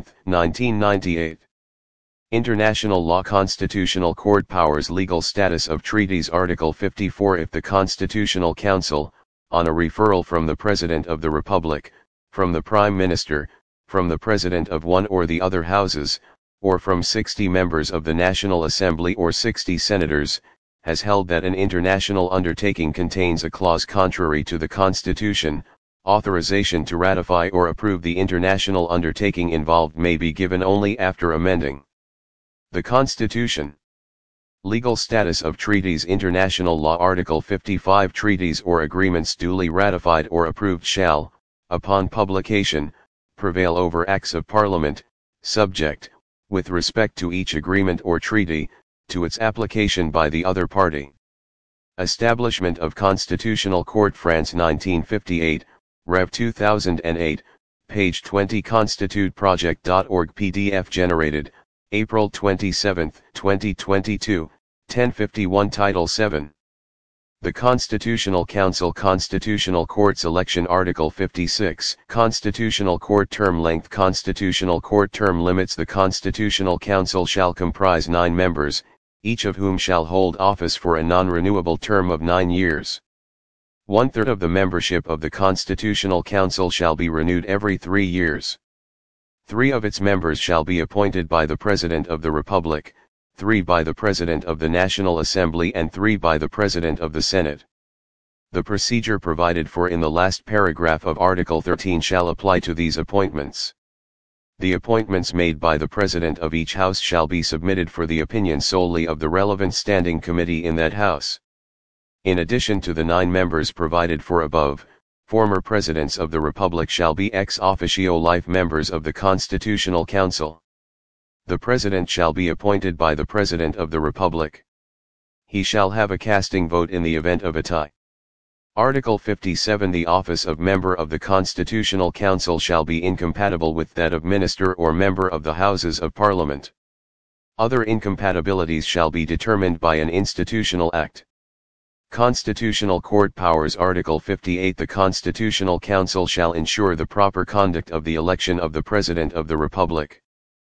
1998. International Law. Constitutional Court powers. Legal status of treaties. Article 54 If the Constitutional Council, on a referral from the President of the Republic, from the Prime Minister, from the President of one or the other houses, or from 60 members of the National Assembly or 60 senators, has held that an international undertaking contains a clause contrary to the Constitution, authorization to ratify or approve the international undertaking involved may be given only after amending the Constitution. Legal status of treaties. International law. Article 55 Treaties or agreements duly ratified or approved shall, upon publication, prevail over Acts of Parliament, subject, with respect to each agreement or treaty, to its application by the other party. Establishment of Constitutional Court. France 1958, Rev 2008, page 20 constituteproject.org PDF generated, April 27, 2022, 10:51 Title 7. The Constitutional Council. Constitutional Court's election. Article 56 Constitutional Court term length. Constitutional Court term limits. The Constitutional Council shall comprise 9 members, each of whom shall hold office for a non-renewable term of 9 years. 1/3 of the membership of the Constitutional Council shall be renewed every 3 years. 3 of its members shall be appointed by the President of the Republic, 3 by the President of the National Assembly and 3 by the President of the Senate. The procedure provided for in the last paragraph of Article 13 shall apply to these appointments. The appointments made by the President of each House shall be submitted for the opinion solely of the relevant standing committee in that House. In addition to the 9 members provided for above, former Presidents of the Republic shall be ex officio life members of the Constitutional Council. The President shall be appointed by the President of the Republic. He shall have a casting vote in the event of a tie. Article 57 The office of member of the Constitutional Council shall be incompatible with that of minister or member of the Houses of Parliament. Other incompatibilities shall be determined by an institutional act. Constitutional Court powers. Article 58 The Constitutional Council shall ensure the proper conduct of the election of the President of the Republic.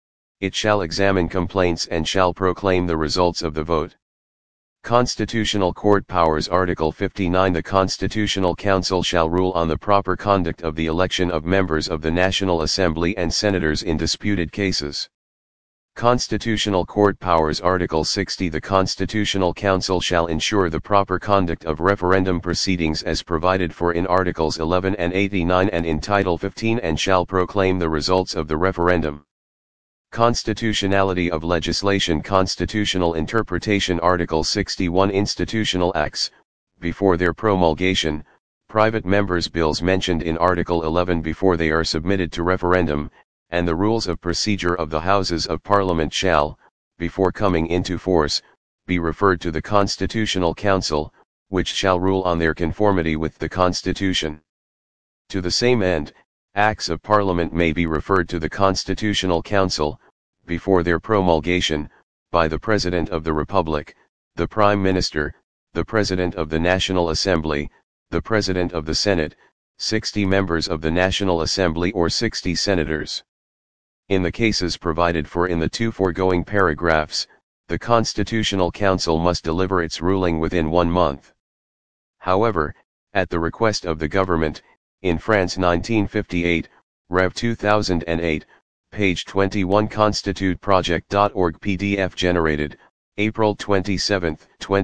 It shall examine complaints and shall proclaim the results of the vote. Constitutional Court powers. Article 59 The Constitutional Council shall rule on the proper conduct of the election of members of the National Assembly and senators in disputed cases. Constitutional Court powers. Article 60 The Constitutional Council shall ensure the proper conduct of referendum proceedings as provided for in Articles 11 and 89 and in Title 15 and shall proclaim the results of the referendum. Constitutionality of legislation. Constitutional interpretation. Article 61 Institutional acts, before their promulgation, private members' bills mentioned in Article 11 before they are submitted to referendum, and the rules of procedure of the Houses of Parliament shall, before coming into force, be referred to the Constitutional Council, which shall rule on their conformity with the Constitution. To the same end, Acts of Parliament may be referred to the Constitutional Council, before their promulgation, by the President of the Republic, the Prime Minister, the President of the National Assembly, the President of the Senate, 60 members of the National Assembly or 60 senators. In the cases provided for in the 2 foregoing paragraphs, the Constitutional Council must deliver its ruling within 1 month. However, at the request of the government, in France 1958, Rev 2008, page 21 constituteproject.org PDF generated, April 27,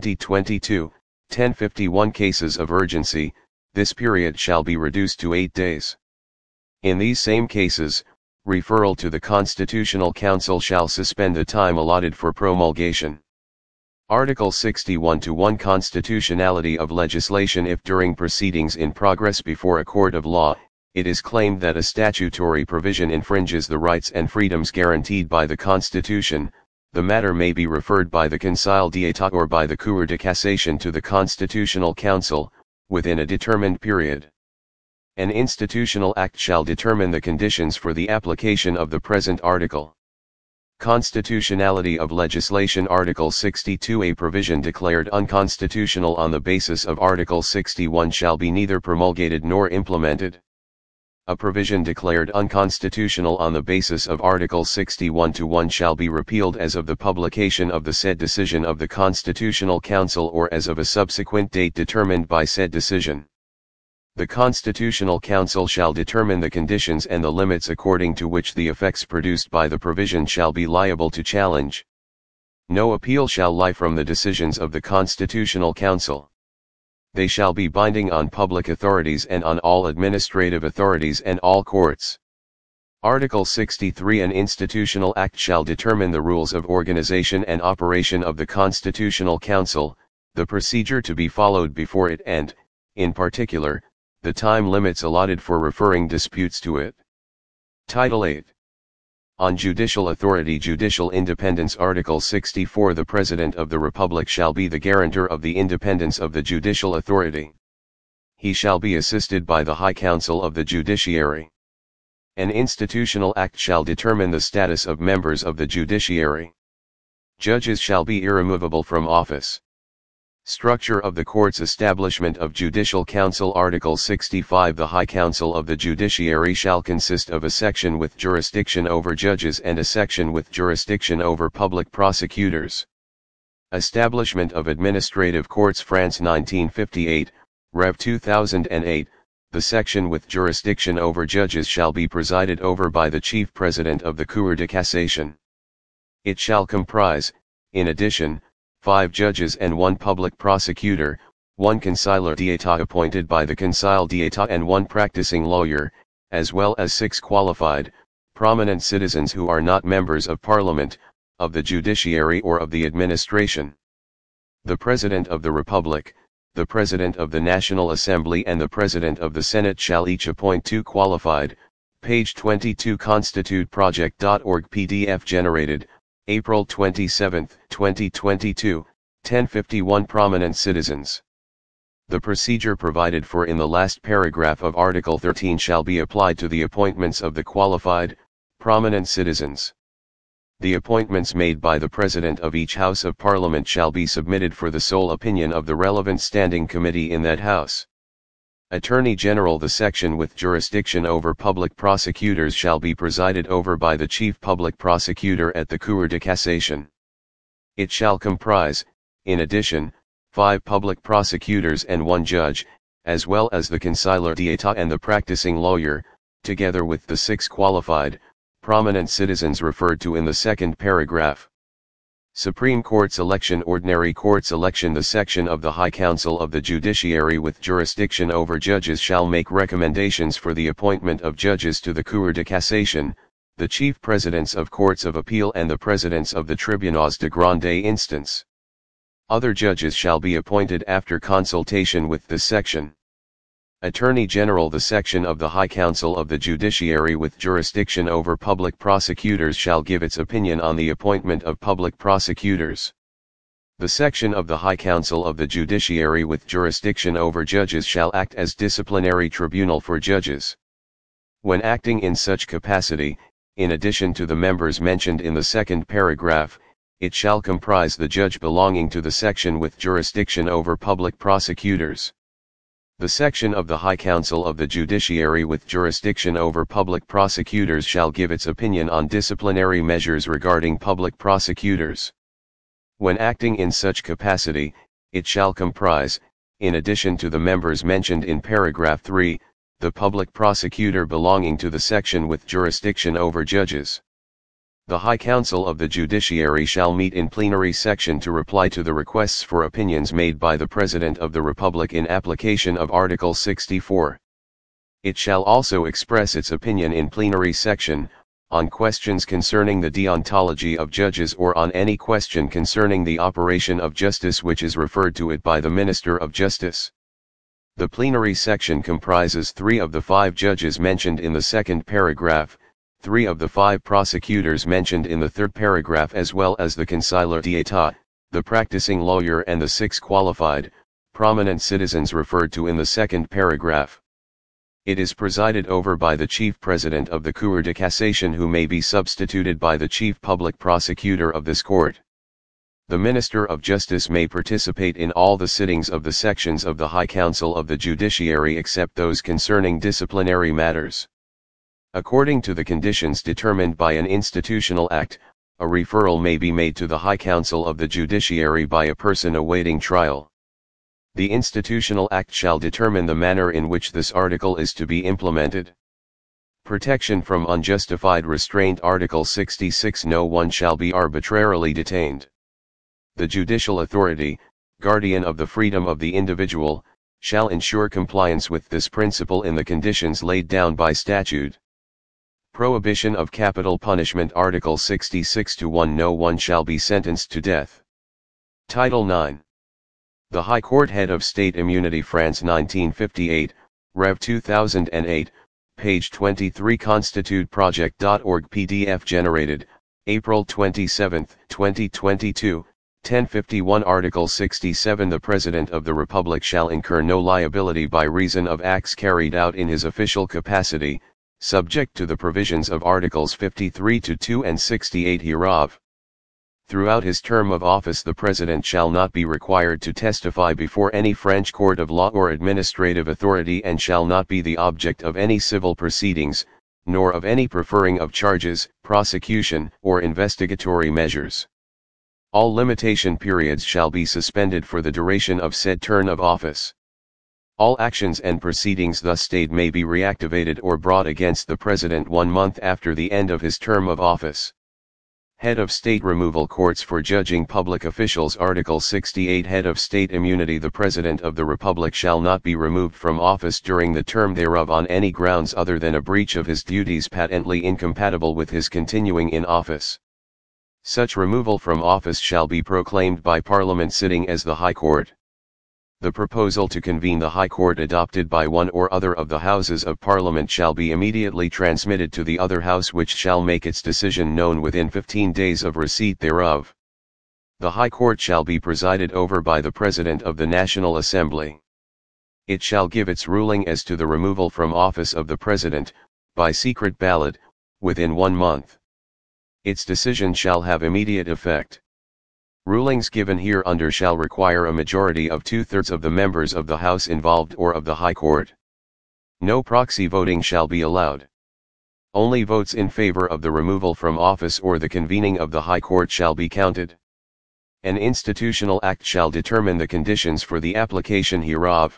2022, 10:51 Cases of urgency, this period shall be reduced to 8 days. In these same cases, referral to the Constitutional Council shall suspend the time allotted for promulgation. Article 61(1) Constitutionality of legislation. If during proceedings in progress before a court of law, it is claimed that a statutory provision infringes the rights and freedoms guaranteed by the Constitution, the matter may be referred by the Conseil d'État or by the Cour de Cassation to the Constitutional Council, within a determined period. An institutional act shall determine the conditions for the application of the present article. Constitutionality of legislation. Article 62. A provision declared unconstitutional on the basis of Article 61 shall be neither promulgated nor implemented. A provision declared unconstitutional on the basis of Article 61(1) shall be repealed as of the publication of the said decision of the Constitutional Council or as of a subsequent date determined by said decision. The Constitutional Council shall determine the conditions and the limits according to which the effects produced by the provision shall be liable to challenge. No appeal shall lie from the decisions of the Constitutional Council. They shall be binding on public authorities and on all administrative authorities and all courts. Article 63. An institutional act shall determine the rules of organization and operation of the Constitutional Council, the procedure to be followed before it and, in particular, the time limits allotted for referring disputes to it. Title 8. On Judicial Authority. Judicial Independence. Article 64. The President of the Republic shall be the guarantor of the independence of the judicial authority. He shall be assisted by the High Council of the Judiciary. An institutional act shall determine the status of members of the judiciary. Judges shall be irremovable from office. Structure of the courts. Establishment of Judicial Council. Article 65. The High Council of the Judiciary shall consist of a section with jurisdiction over judges and a section with jurisdiction over public prosecutors. Establishment of Administrative Courts. France 1958, Rev 2008. The section with jurisdiction over judges shall be presided over by the Chief President of the Cour de Cassation. It shall comprise, in addition, 5 judges and 1 public prosecutor, 1 Conseiller d'État appointed by the Conseil d'État and 1 practicing lawyer, as well as 6 qualified, prominent citizens who are not members of Parliament, of the judiciary or of the administration. The President of the Republic, the President of the National Assembly and the President of the Senate shall each appoint 2 qualified. Page 22 constituteproject.org PDF generated, April 27, 2022, 10:51 prominent citizens. The procedure provided for in the last paragraph of Article 13 shall be applied to the appointments of the qualified, prominent citizens. The appointments made by the President of each House of Parliament shall be submitted for the sole opinion of the relevant standing committee in that House. Attorney General. The section with jurisdiction over public prosecutors shall be presided over by the Chief Public Prosecutor at the Cour de Cassation. It shall comprise, in addition, 5 public prosecutors and 1 judge, as well as the Conseiller d'État and the practicing lawyer, together with the 6 qualified, prominent citizens referred to in the second paragraph. Supreme Court's election. Ordinary Court's election. The section of the High Council of the Judiciary with jurisdiction over judges shall make recommendations for the appointment of judges to the Cour de Cassation, the Chief Presidents of Courts of Appeal and the Presidents of the Tribunaux de Grande Instance. Other judges shall be appointed after consultation with this section. Attorney General. The section of the High Council of the Judiciary with jurisdiction over public prosecutors shall give its opinion on the appointment of public prosecutors. The section of the High Council of the Judiciary with jurisdiction over judges shall act as disciplinary tribunal for judges. When acting in such capacity, in addition to the members mentioned in the second paragraph, it shall comprise the judge belonging to the section with jurisdiction over public prosecutors. The section of the High Council of the Judiciary with jurisdiction over public prosecutors shall give its opinion on disciplinary measures regarding public prosecutors. When acting in such capacity, it shall comprise, in addition to the members mentioned in paragraph 3, the public prosecutor belonging to the section with jurisdiction over judges. The High Council of the Judiciary shall meet in plenary session to reply to the requests for opinions made by the President of the Republic in application of Article 64. It shall also express its opinion in plenary session, on questions concerning the deontology of judges or on any question concerning the operation of justice which is referred to it by the Minister of Justice. The plenary section comprises 3 of the 5 judges mentioned in the second paragraph, 3 of the 5 prosecutors mentioned in the third paragraph, as well as the consigliere d'etat, the practicing lawyer, and the 6 qualified, prominent citizens referred to in the second paragraph. It is presided over by the Chief President of the Cour de Cassation, who may be substituted by the Chief Public Prosecutor of this court. The Minister of Justice may participate in all the sittings of the sections of the High Council of the Judiciary except those concerning disciplinary matters. According to the conditions determined by an institutional act, a referral may be made to the High Council of the Judiciary by a person awaiting trial. The institutional act shall determine the manner in which this article is to be implemented. Protection from unjustified restraint. Article 66. No one shall be arbitrarily detained. The judicial authority, guardian of the freedom of the individual, shall ensure compliance with this principle in the conditions laid down by statute. Prohibition of capital punishment. Article 66-1. No one shall be sentenced to death. Title 9. The High Court. Head of State Immunity. France 1958, Rev 2008, page 23. ConstituteProject.org. PDF generated, April 27, 2022, 10:51. Article 67. The President of the Republic shall incur no liability by reason of acts carried out in his official capacity, subject to the provisions of Articles 53-2 and 68 hereof. Throughout his term of office the President shall not be required to testify before any French court of law or administrative authority, and shall not be the object of any civil proceedings, nor of any preferring of charges, prosecution, or investigatory measures. All limitation periods shall be suspended for the duration of said term of office. All actions and proceedings thus stayed may be reactivated or brought against the President 1 month after the end of his term of office. Head of State Removal. Courts for judging public officials. Article 68. Head of State Immunity. The President of the Republic shall not be removed from office during the term thereof on any grounds other than a breach of his duties patently incompatible with his continuing in office. Such removal from office shall be proclaimed by Parliament sitting as the High Court. The proposal to convene the High Court adopted by one or other of the Houses of Parliament shall be immediately transmitted to the other House, which shall make its decision known within 15 days of receipt thereof. The High Court shall be presided over by the President of the National Assembly. It shall give its ruling as to the removal from office of the President, by secret ballot, within 1 month. Its decision shall have immediate effect. Rulings given hereunder shall require a majority of 2/3 of the members of the House involved or of the High Court. No proxy voting shall be allowed. Only votes in favor of the removal from office or the convening of the High Court shall be counted. An institutional act shall determine the conditions for the application hereof.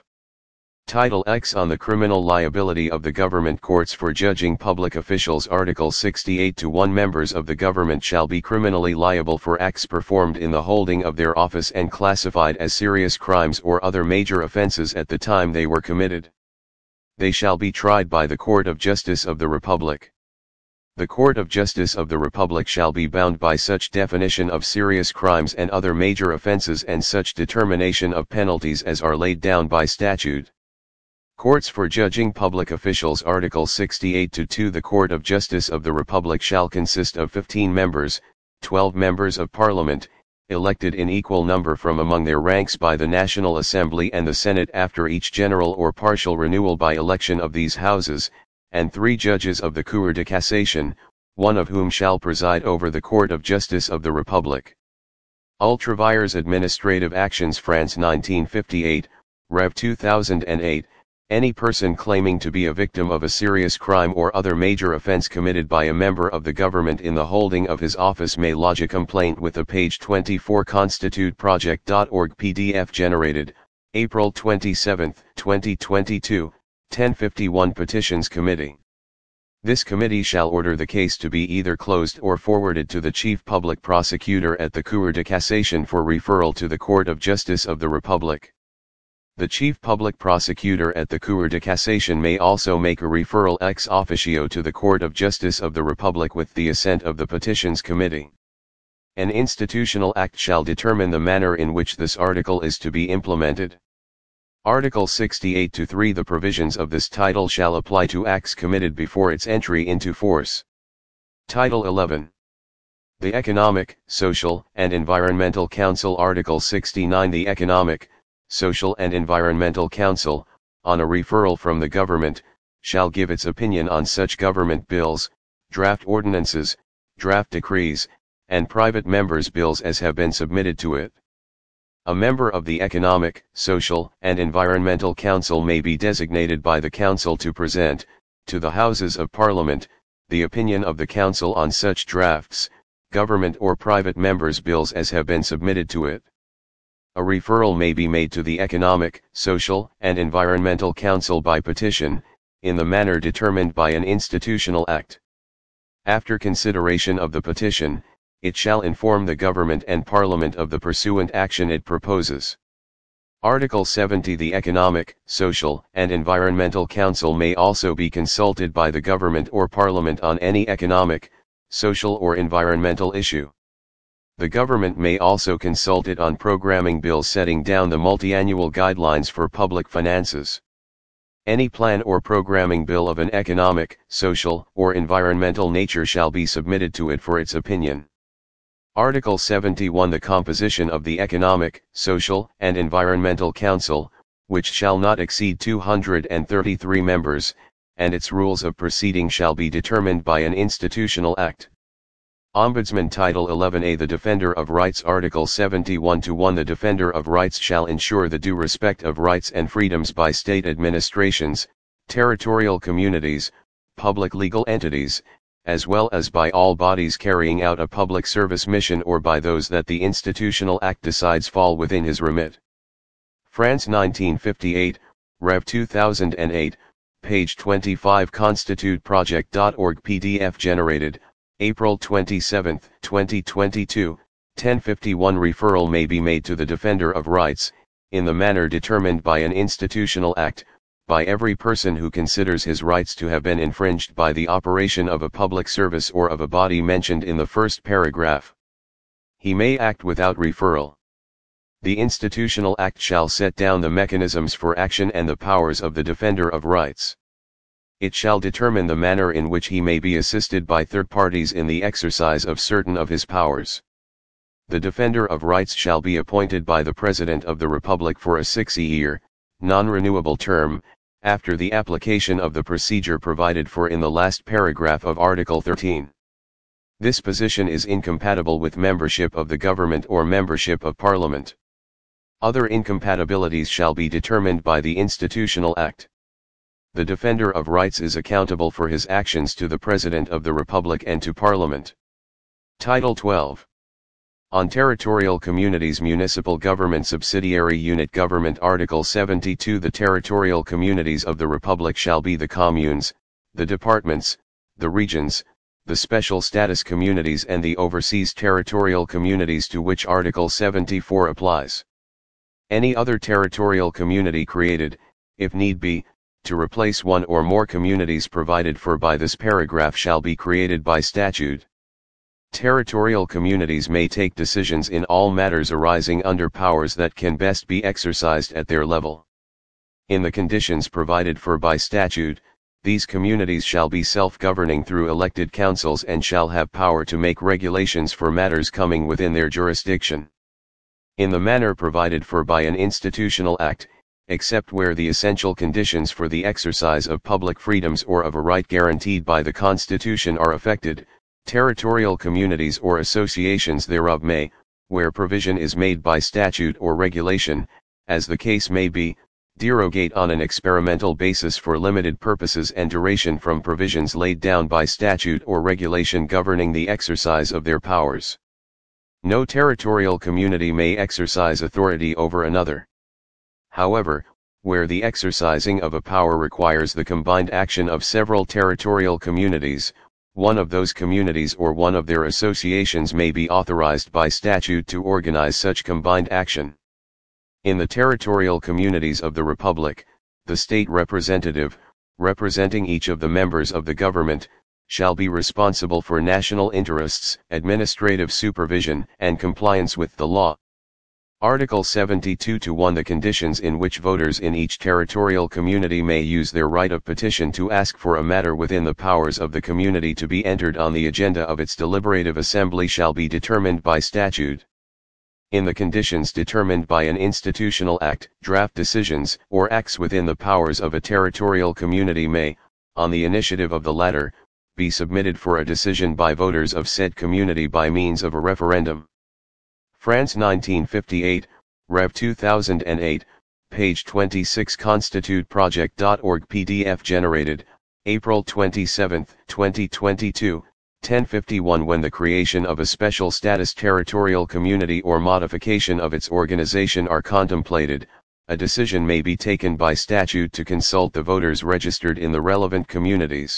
Title X on the criminal liability of the government. Courts for judging public officials. Article 68-1. Members of the government shall be criminally liable for acts performed in the holding of their office and classified as serious crimes or other major offenses at the time they were committed. They shall be tried by the Court of Justice of the Republic. The Court of Justice of the Republic shall be bound by such definition of serious crimes and other major offenses and such determination of penalties as are laid down by statute. Courts for judging public officials. Article 68-2. The Court of Justice of the Republic shall consist of 15 members, 12 members of Parliament, elected in equal number from among their ranks by the National Assembly and the Senate after each general or partial renewal by election of these houses, and 3 judges of the Cour de Cassation, one of whom shall preside over the Court of Justice of the Republic. Ultravires. Administrative actions. France 1958, Rev 2008. Any person claiming to be a victim of a serious crime or other major offense committed by a member of the government in the holding of his office may lodge a complaint with the page 24 ConstituteProject.org. PDF generated, April 27, 2022, 10:51. Petitions Committee. This committee shall order the case to be either closed or forwarded to the Chief Public Prosecutor at the Cour de Cassation for referral to the Court of Justice of the Republic. The Chief Public Prosecutor at the Cour de Cassation may also make a referral ex officio to the Court of Justice of the Republic with the assent of the Petitions Committee. An institutional act shall determine the manner in which this article is to be implemented. Article 68-3 The provisions of this title shall apply to acts committed before its entry into force. Title 11. The Economic, Social, and Environmental Council Article 69 The Economic, Social and Environmental Council, on a referral from the government, shall give its opinion on such government bills, draft ordinances, draft decrees, and private members' bills as have been submitted to it. A member of the Economic, Social, and Environmental Council may be designated by the Council to present, to the Houses of Parliament, the opinion of the Council on such drafts, government or private members' bills as have been submitted to it. A referral may be made to the Economic, Social, and Environmental Council by petition, in the manner determined by an institutional act. After consideration of the petition, it shall inform the Government and Parliament of the pursuant action it proposes. Article 70 The Economic, Social, and Environmental Council may also be consulted by the Government or Parliament on any economic, social or environmental issue. The government may also consult it on programming bills setting down the multi-annual guidelines for public finances. Any plan or programming bill of an economic, social, or environmental nature shall be submitted to it for its opinion. Article 71 The composition of the Economic, Social, and Environmental Council, which shall not exceed 233 members, and its rules of proceeding shall be determined by an institutional act. Ombudsman Title 11a The Defender of Rights Article 71-1 The Defender of Rights shall ensure the due respect of rights and freedoms by state administrations, territorial communities, public legal entities, as well as by all bodies carrying out a public service mission or by those that the institutional act decides fall within his remit. France 1958, Rev 2008, page 25 constituteproject.org PDF generated, April 27, 2022, 10:51 Referral may be made to the Defender of Rights, in the manner determined by an institutional act, by every person who considers his rights to have been infringed by the operation of a public service or of a body mentioned in the first paragraph. He may act without referral. The institutional act shall set down the mechanisms for action and the powers of the Defender of Rights. It shall determine the manner in which he may be assisted by third parties in the exercise of certain of his powers. The Defender of Rights shall be appointed by the President of the Republic for a 6-year, non-renewable term, after the application of the procedure provided for in the last paragraph of Article 13. This position is incompatible with membership of the government or membership of Parliament. Other incompatibilities shall be determined by the institutional act. The Defender of Rights is accountable for his actions to the President of the Republic and to Parliament. Title 12. On Territorial Communities Municipal Government Subsidiary Unit Government Article 72 The territorial communities of the Republic shall be the communes, the departments, the regions, the special status communities and the overseas territorial communities to which Article 74 applies. Any other territorial community created, if need be, to replace one or more communities provided for by this paragraph shall be created by statute. Territorial communities may take decisions in all matters arising under powers that can best be exercised at their level. In the conditions provided for by statute, these communities shall be self-governing through elected councils and shall have power to make regulations for matters coming within their jurisdiction. In the manner provided for by an institutional act, except where the essential conditions for the exercise of public freedoms or of a right guaranteed by the Constitution are affected, territorial communities or associations thereof may, where provision is made by statute or regulation, as the case may be, derogate on an experimental basis for limited purposes and duration from provisions laid down by statute or regulation governing the exercise of their powers. No territorial community may exercise authority over another. However, where the exercising of a power requires the combined action of several territorial communities, one of those communities or one of their associations may be authorized by statute to organize such combined action. In the territorial communities of the Republic, the state representative, representing each of the members of the government, shall be responsible for national interests, administrative supervision, and compliance with the law. Article 72-1 The conditions in which voters in each territorial community may use their right of petition to ask for a matter within the powers of the community to be entered on the agenda of its deliberative assembly shall be determined by statute. In the conditions determined by an institutional act, draft decisions, or acts within the powers of a territorial community may, on the initiative of the latter, be submitted for a decision by voters of said community by means of a referendum. France 1958, Rev 2008, page 26 constituteproject.org PDF generated, April 27, 2022, 10:51 When the creation of a special status territorial community or modification of its organization are contemplated, a decision may be taken by statute to consult the voters registered in the relevant communities.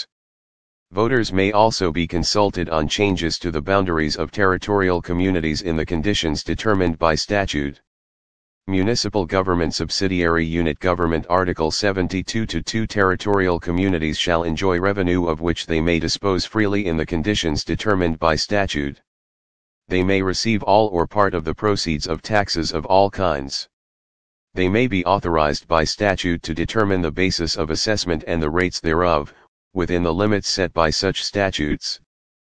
Voters may also be consulted on changes to the boundaries of territorial communities in the conditions determined by statute. Municipal Government Subsidiary Unit Government Article 72-2 Territorial communities shall enjoy revenue of which they may dispose freely in the conditions determined by statute. They may receive all or part of the proceeds of taxes of all kinds. They may be authorized by statute to determine the basis of assessment and the rates thereof, within the limits set by such statutes.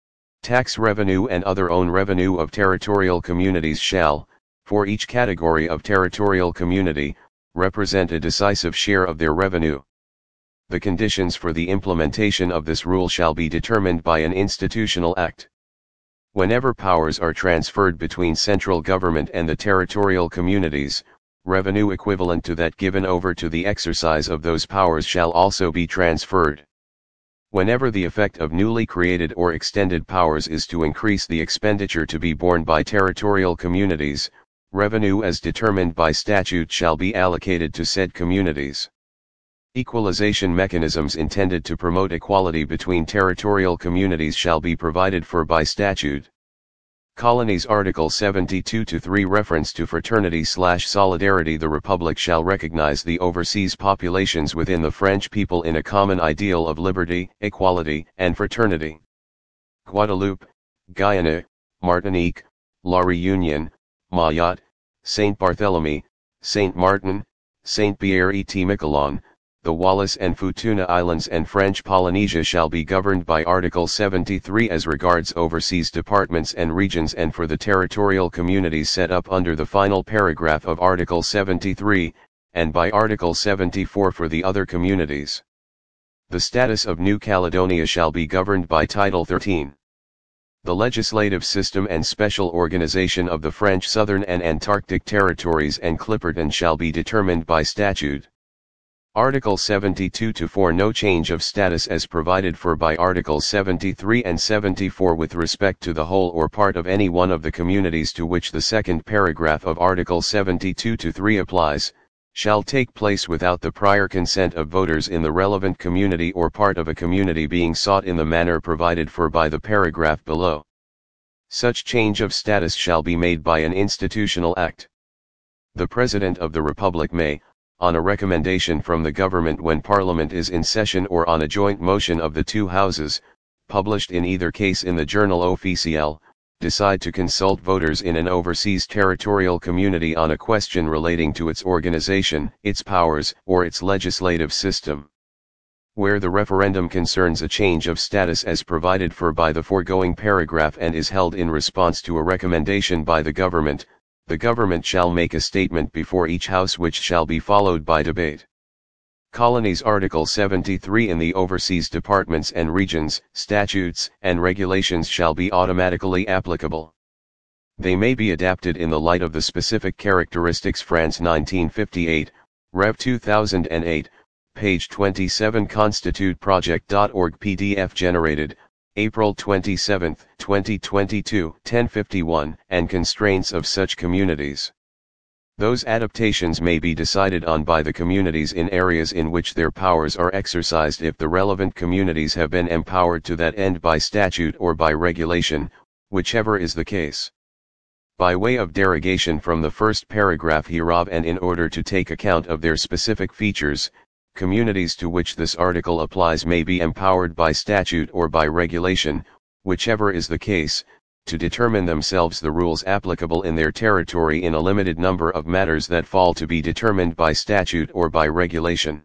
Tax revenue and other own revenue of territorial communities shall, for each category of territorial community, represent a decisive share of their revenue. The conditions for the implementation of this rule shall be determined by an institutional act. Whenever powers are transferred between central government and the territorial communities, revenue equivalent to that given over to the exercise of those powers shall also be transferred. Whenever the effect of newly created or extended powers is to increase the expenditure to be borne by territorial communities, revenue as determined by statute shall be allocated to said communities. Equalization mechanisms intended to promote equality between territorial communities shall be provided for by statute. Colonies Article 72-3 Reference to fraternity/solidarity The Republic shall recognize the overseas populations within the French people in a common ideal of liberty, equality, and fraternity. Guadeloupe, Guyana, Martinique, La Réunion, Mayotte, Saint Barthélemy, Saint Martin, Saint Pierre et Miquelon, the Wallis and Futuna Islands and French Polynesia shall be governed by Article 73 as regards overseas departments and regions and for the territorial communities set up under the final paragraph of Article 73, and by Article 74 for the other communities. The status of New Caledonia shall be governed by Title 13. The legislative system and special organization of the French Southern and Antarctic Territories and Clipperton shall be determined by statute. Article 72-4 No change of status as provided for by Articles 73 and 74 with respect to the whole or part of any one of the communities to which the second paragraph of Article 72-3 applies, shall take place without the prior consent of voters in the relevant community or part of a community being sought in the manner provided for by the paragraph below. Such change of status shall be made by an institutional act. The President of the Republic may, on a recommendation from the government when Parliament is in session or on a joint motion of the two houses, published in either case in the Journal Officiel, decide to consult voters in an overseas territorial community on a question relating to its organization, its powers, or its legislative system. Where the referendum concerns a change of status as provided for by the foregoing paragraph and is held in response to a recommendation by the government shall make a statement before each house which shall be followed by debate. Colonies Article 73 In the overseas departments and regions, statutes and regulations shall be automatically applicable. They may be adapted in the light of the specific characteristics France 1958, Rev 2008, page 27 constituteproject.org PDF generated, April 27, 2022, 10:51 and constraints of such communities. Those adaptations may be decided on by the communities in areas in which their powers are exercised if the relevant communities have been empowered to that end by statute or by regulation, whichever is the case. By way of derogation from the first paragraph hereof and in order to take account of their specific features, communities to which this article applies may be empowered by statute or by regulation, whichever is the case, to determine themselves the rules applicable in their territory in a limited number of matters that fall to be determined by statute or by regulation.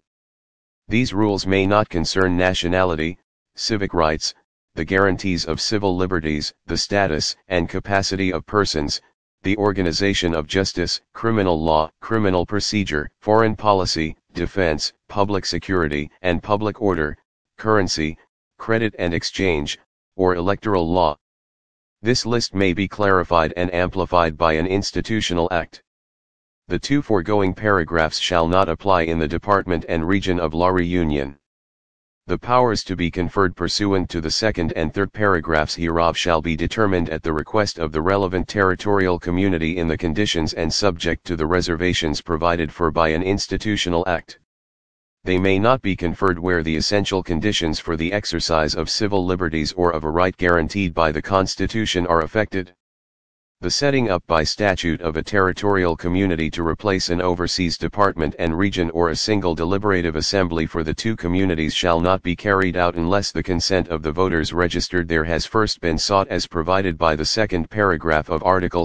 These rules may not concern nationality, civic rights, the guarantees of civil liberties, the status and capacity of persons, the organization of justice, criminal law, criminal procedure, foreign policy, defense, public security and public order, currency, credit and exchange, or electoral law. This list may be clarified and amplified by an institutional act. The two foregoing paragraphs shall not apply in the department and region of La Réunion. The powers to be conferred pursuant to the second and third paragraphs hereof shall be determined at the request of the relevant territorial community in the conditions and subject to the reservations provided for by an institutional act. They may not be conferred where the essential conditions for the exercise of civil liberties or of a right guaranteed by the Constitution are affected. The setting up by statute of a territorial community to replace an overseas department and region or a single deliberative assembly for the two communities shall not be carried out unless the consent of the voters registered there has first been sought as provided by the second paragraph of Article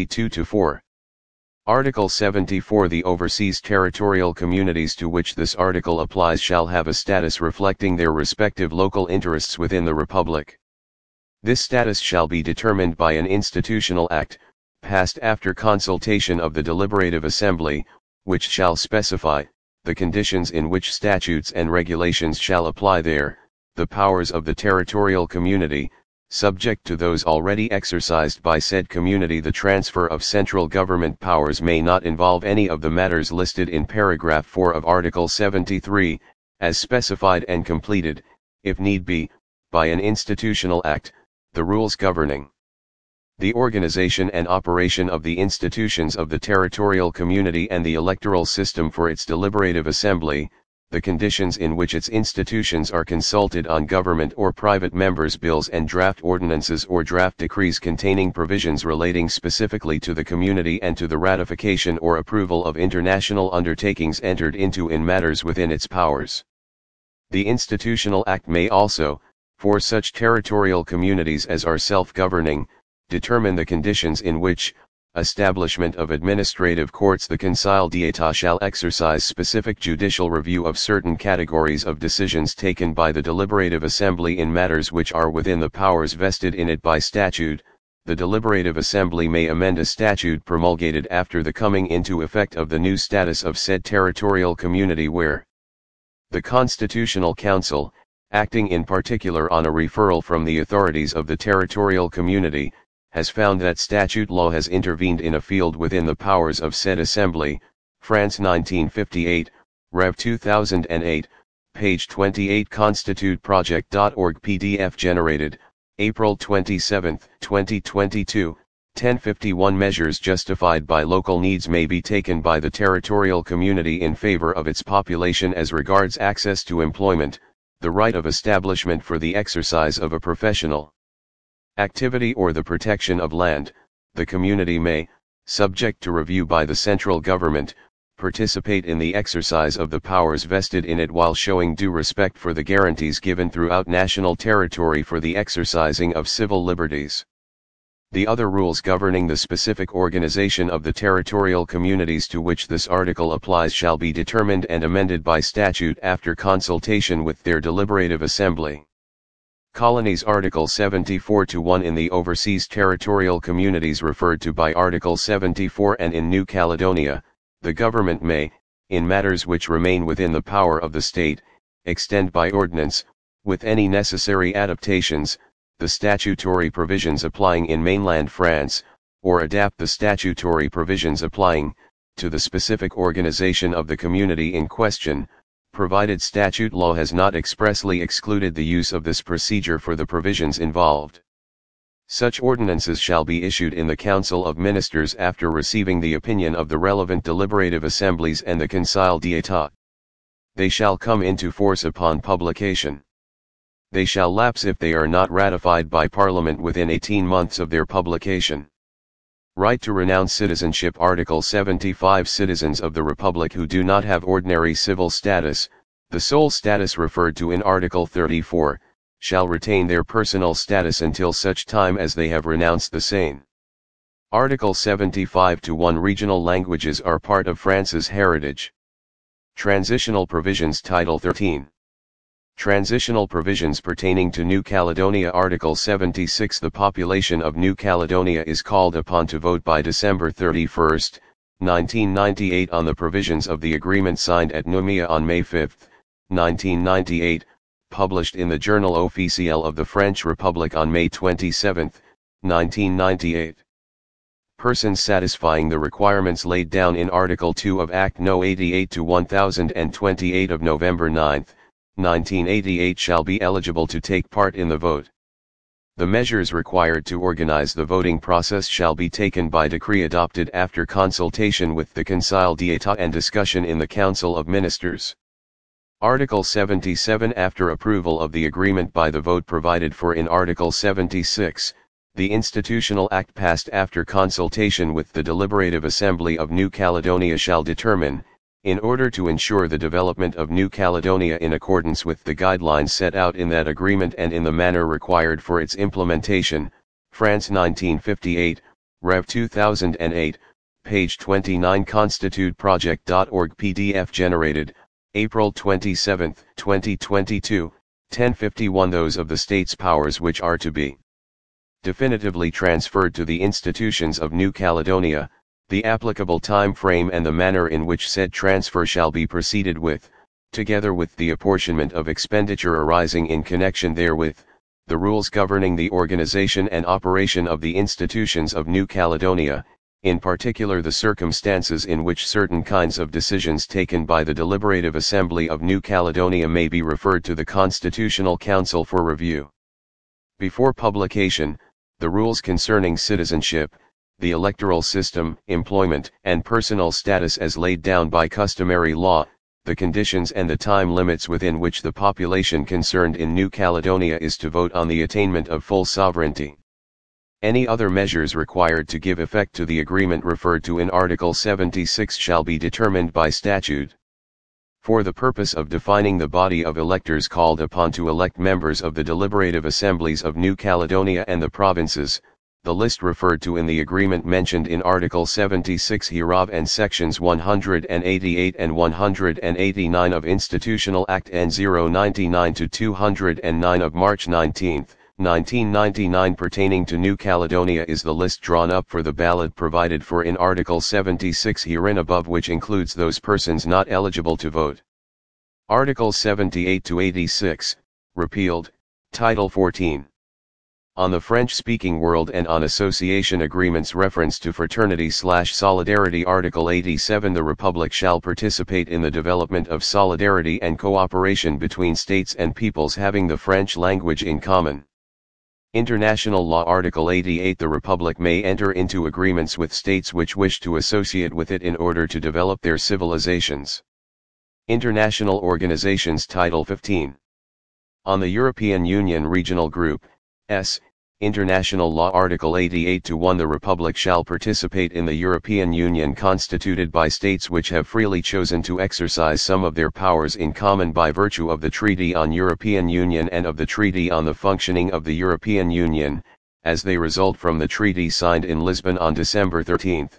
72-4. Article 74. The overseas territorial communities to which this article applies shall have a status reflecting their respective local interests within the Republic. This status shall be determined by an institutional act, passed after consultation of the deliberative assembly, which shall specify the conditions in which statutes and regulations shall apply there, the powers of the territorial community, subject to those already exercised by said community. The transfer of central government powers may not involve any of the matters listed in paragraph 4 of Article 73, as specified and completed, if need be, by an institutional act, the rules governing the organization and operation of the institutions of the territorial community and the electoral system for its deliberative assembly, the conditions in which its institutions are consulted on government or private members' bills and draft ordinances or draft decrees containing provisions relating specifically to the community and to the ratification or approval of international undertakings entered into in matters within its powers. The institutional act may also, for such territorial communities as are self-governing, determine the conditions in which establishment of administrative courts. The Conseil d'État shall exercise specific judicial review of certain categories of decisions taken by the deliberative assembly in matters which are within the powers vested in it by statute. The deliberative assembly may amend a statute promulgated after the coming into effect of the new status of said territorial community where the Constitutional Council, acting in particular on a referral from the authorities of the territorial community, has found that statute law has intervened in a field within the powers of said assembly. France 1958, Rev 2008, page 28. ConstituteProject.org PDF generated, April 27, 2022, 10:51. Measures justified by local needs may be taken by the territorial community in favor of its population as regards access to employment, the right of establishment for the exercise of a professional activity or the protection of land. The community may, subject to review by the central government, participate in the exercise of the powers vested in it while showing due respect for the guarantees given throughout national territory for the exercising of civil liberties. The other rules governing the specific organization of the territorial communities to which this article applies shall be determined and amended by statute after consultation with their deliberative assembly. Colonies. Article 74-1. In the overseas territorial communities referred to by Article 74 and in New Caledonia, the government may, in matters which remain within the power of the state, extend by ordinance, with any necessary adaptations, the statutory provisions applying in mainland France, or adapt the statutory provisions applying to the specific organization of the community in question, provided statute law has not expressly excluded the use of this procedure for the provisions involved. Such ordinances shall be issued in the Council of Ministers after receiving the opinion of the relevant deliberative assemblies and the Conseil d'État. They shall come into force upon publication. They shall lapse if they are not ratified by Parliament within 18 months of their publication. Right to renounce citizenship. Article 75. Citizens of the Republic who do not have ordinary civil status, the sole status referred to in Article 34, shall retain their personal status until such time as they have renounced the same. Article 75 to 1. Regional languages are part of France's heritage. Transitional provisions. Title 13. Transitional provisions pertaining to New Caledonia. Article 76. The population of New Caledonia is called upon to vote by December 31, 1998 on the provisions of the agreement signed at Nouméa on May 5, 1998, published in the Journal Officiel of the French Republic on May 27, 1998. Persons satisfying the requirements laid down in Article 2 of Act No. 88 to 1028 of November 9, 1988 shall be eligible to take part in the vote. The measures required to organize the voting process shall be taken by decree adopted after consultation with the Conseil d'État and discussion in the Council of Ministers. Article 77. After approval of the agreement by the vote provided for in Article 76, the Institutional Act passed after consultation with the Deliberative Assembly of New Caledonia shall determine, in order to ensure the development of New Caledonia in accordance with the guidelines set out in that agreement and in the manner required for its implementation, France 1958, Rev 2008, page 29 constituteproject.org PDF generated, April 27, 2022, 1051 Those of the state's powers which are to be definitively transferred to the institutions of New Caledonia, the applicable time frame and the manner in which said transfer shall be proceeded with, together with the apportionment of expenditure arising in connection therewith, the rules governing the organization and operation of the institutions of New Caledonia, in particular the circumstances in which certain kinds of decisions taken by the Deliberative Assembly of New Caledonia may be referred to the Constitutional Council for review. Before publication, the rules concerning citizenship, the electoral system, employment, and personal status as laid down by customary law, the conditions and the time limits within which the population concerned in New Caledonia is to vote on the attainment of full sovereignty. Any other measures required to give effect to the agreement referred to in Article 76 shall be determined by statute. For the purpose of defining the body of electors called upon to elect members of the deliberative assemblies of New Caledonia and the provinces, the list referred to in the agreement mentioned in Article 76 hereof and Sections 188 and 189 of Institutional Act N099-209 of March 19, 1999 pertaining to New Caledonia is the list drawn up for the ballot provided for in Article 76 herein above, which includes those persons not eligible to vote. Articles 78-86, repealed, Title 14. On the French-speaking world and on association agreements. Reference to fraternity/solidarity. Article 87. The Republic shall participate in the development of solidarity and cooperation between states and peoples having the French language in common. International law. Article 88. The Republic may enter into agreements with states which wish to associate with it in order to develop their civilizations. International organizations. Title 15. On the European Union Regional Group, S. International law. Article 88-1. The Republic shall participate in the European Union constituted by states which have freely chosen to exercise some of their powers in common by virtue of the Treaty on European Union and of the Treaty on the Functioning of the European Union, as they result from the treaty signed in Lisbon on December 13,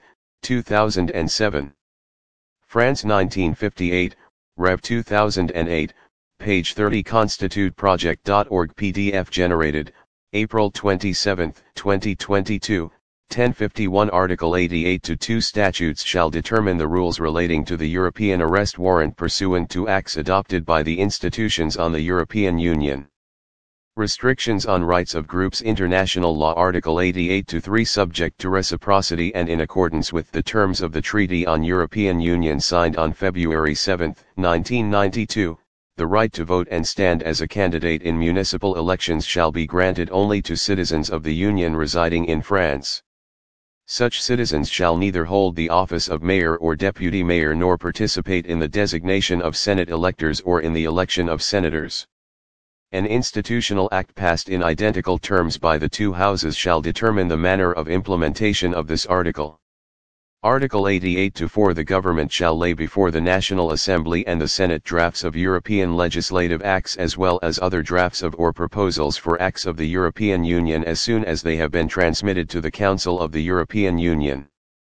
2007. France 1958, Rev 2008, page 30 constituteproject.org PDF generated, April 27, 2022, 1051 Article 88-2 Statutes shall determine the rules relating to the European arrest warrant pursuant to acts adopted by the institutions on the European Union. Restrictions on rights of groups. International law. Article 88-3 Subject to reciprocity and in accordance with the terms of the Treaty on European Union signed on February 7, 1992, the right to vote and stand as a candidate in municipal elections shall be granted only to citizens of the Union residing in France. Such citizens shall neither hold the office of mayor or deputy mayor nor participate in the designation of Senate electors or in the election of senators. An institutional act passed in identical terms by the two houses shall determine the manner of implementation of this article. Article 88-4 The government shall lay before the National Assembly and the Senate drafts of European legislative acts as well as other drafts of or proposals for acts of the European Union as soon as they have been transmitted to the Council of the European Union.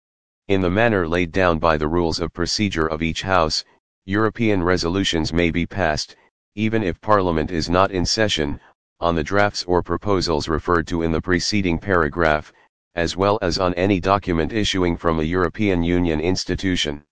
In the manner laid down by the rules of procedure of each House, European resolutions may be passed, even if Parliament is not in session, on the drafts or proposals referred to in the preceding paragraph, as well as on any document issuing from a European Union institution.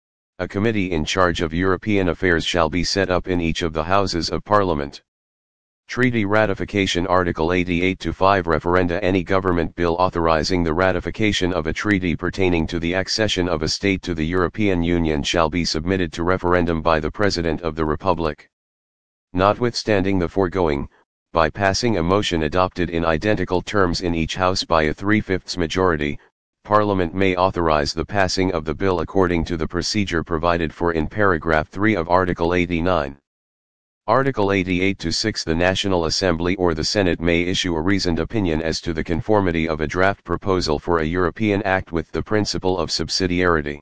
A committee in charge of European affairs shall be set up in each of the Houses of Parliament. Treaty Ratification Article 88-5 Referenda Any government bill authorizing the ratification of a treaty pertaining to the accession of a state to the European Union shall be submitted to referendum by the President of the Republic. Notwithstanding the foregoing, by passing a motion adopted in identical terms in each House by a 3/5 majority, Parliament may authorize the passing of the bill according to the procedure provided for in paragraph 3 of Article 89. Article 88-6 The National Assembly or the Senate may issue a reasoned opinion as to the conformity of a draft proposal for a European Act with the principle of subsidiarity.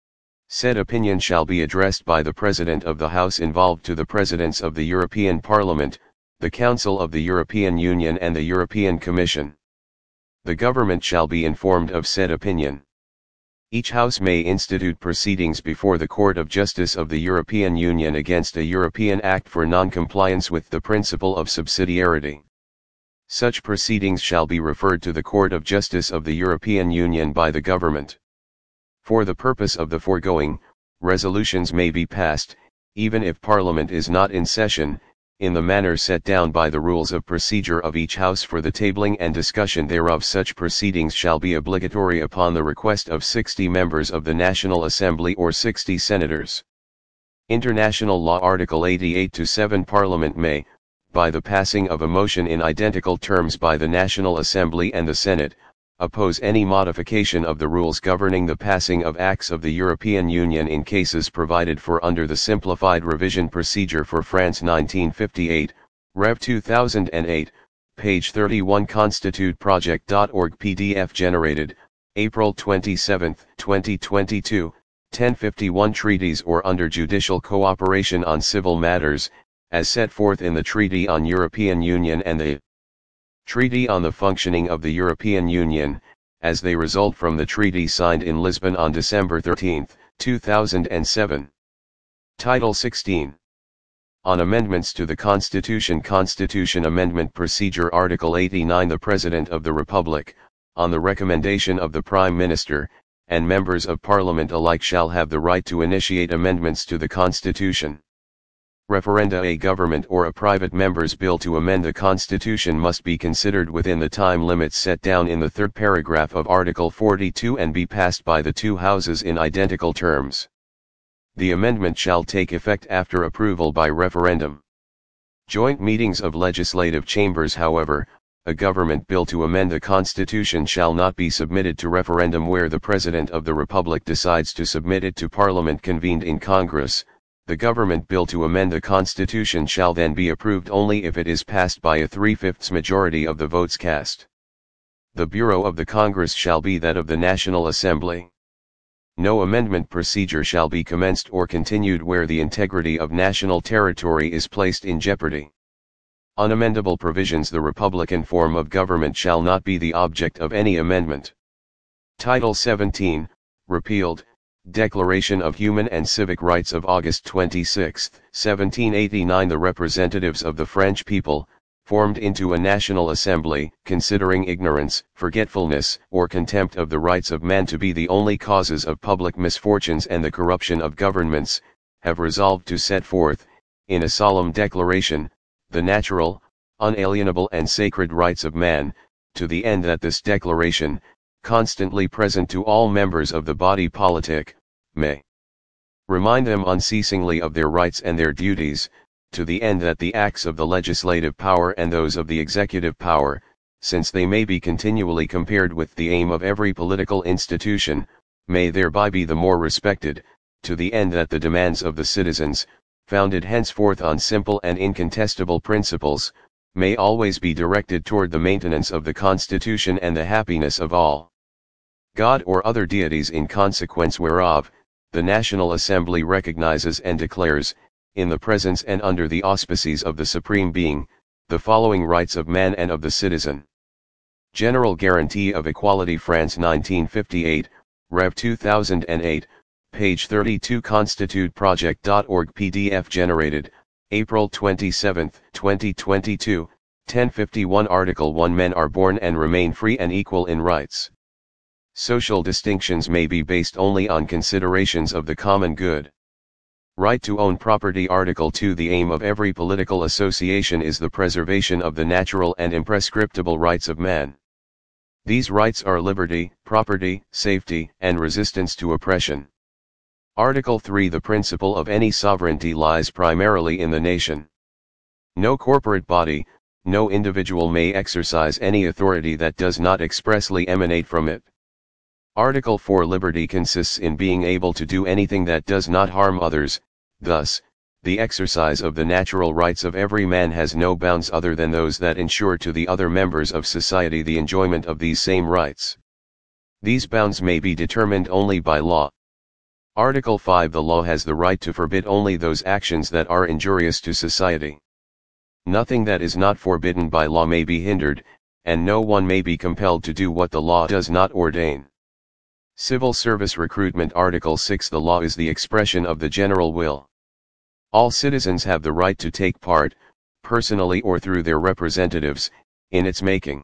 Said opinion shall be addressed by the President of the House involved to the Presidents of the European Parliament, the Council of the European Union and the European Commission. The government shall be informed of said opinion. Each House may institute proceedings before the Court of Justice of the European Union against a European Act for non-compliance with the principle of subsidiarity. Such proceedings shall be referred to the Court of Justice of the European Union by the government. For the purpose of the foregoing, resolutions may be passed, even if Parliament is not in session, in the manner set down by the rules of procedure of each House for the tabling and discussion thereof. Such proceedings shall be obligatory upon the request of 60 members of the National Assembly or 60 senators. International Law Article 88-7 Parliament may, by the passing of a motion in identical terms by the National Assembly and the Senate, oppose any modification of the rules governing the passing of acts of the European Union in cases provided for under the Simplified Revision Procedure for France 1958, Rev 2008, page 31 constituteproject.org PDF generated, April 27, 2022, 1051 Treaties or under judicial cooperation on civil matters, as set forth in the Treaty on European Union and the Treaty on the Functioning of the European Union, as they result from the treaty signed in Lisbon on December 13, 2007. Title 16. On Amendments to the Constitution. Constitution Amendment Procedure Article 89 The President of the Republic, on the recommendation of the Prime Minister, and members of Parliament alike shall have the right to initiate amendments to the Constitution. Referenda A government or a private member's bill to amend the Constitution must be considered within the time limits set down in the third paragraph of Article 42 and be passed by the two houses in identical terms. The amendment shall take effect after approval by referendum. Joint meetings of legislative chambers. However, a government bill to amend the Constitution shall not be submitted to referendum where the President of the Republic decides to submit it to Parliament convened in Congress. The government bill to amend the Constitution shall then be approved only if it is passed by a 3/5 majority of the votes cast. The Bureau of the Congress shall be that of the National Assembly. No amendment procedure shall be commenced or continued where the integrity of national territory is placed in jeopardy. Unamendable provisions. The Republican form of government shall not be the object of any amendment. Title 17, repealed. Declaration of Human and Civic Rights of August 26, 1789. The representatives of the French people, formed into a National Assembly, considering ignorance, forgetfulness, or contempt of the rights of man to be the only causes of public misfortunes and the corruption of governments, have resolved to set forth, in a solemn declaration, the natural, unalienable and sacred rights of man, to the end that this declaration, constantly present to all members of the body politic, may remind them unceasingly of their rights and their duties, to the end that the acts of the legislative power and those of the executive power, since they may be continually compared with the aim of every political institution, may thereby be the more respected, to the end that the demands of the citizens, founded henceforth on simple and incontestable principles, may always be directed toward the maintenance of the Constitution and the happiness of all. God or other deities, in consequence whereof, the National Assembly recognizes and declares, in the presence and under the auspices of the Supreme Being, the following rights of man and of the citizen. General Guarantee of Equality, France 1958, Rev 2008, page 32, constituteproject.org, PDF generated, April 27, 2022, 1051. Article 1. Men are born and remain free and equal in rights. Social distinctions may be based only on considerations of the common good. Right to own property. Article 2. The aim of every political association is the preservation of the natural and imprescriptible rights of man. These rights are liberty, property, safety, and resistance to oppression. Article 3. The principle of any sovereignty lies primarily in the nation. No corporate body, no individual may exercise any authority that does not expressly emanate from it. Article 4. Liberty consists in being able to do anything that does not harm others. Thus, the exercise of the natural rights of every man has no bounds other than those that ensure to the other members of society the enjoyment of these same rights. These bounds may be determined only by law. Article 5. The law has the right to forbid only those actions that are injurious to society. Nothing that is not forbidden by law may be hindered, and no one may be compelled to do what the law does not ordain. Civil service recruitment. Article 6. The law is the expression of the general will. All citizens have the right to take part, personally or through their representatives, in its making.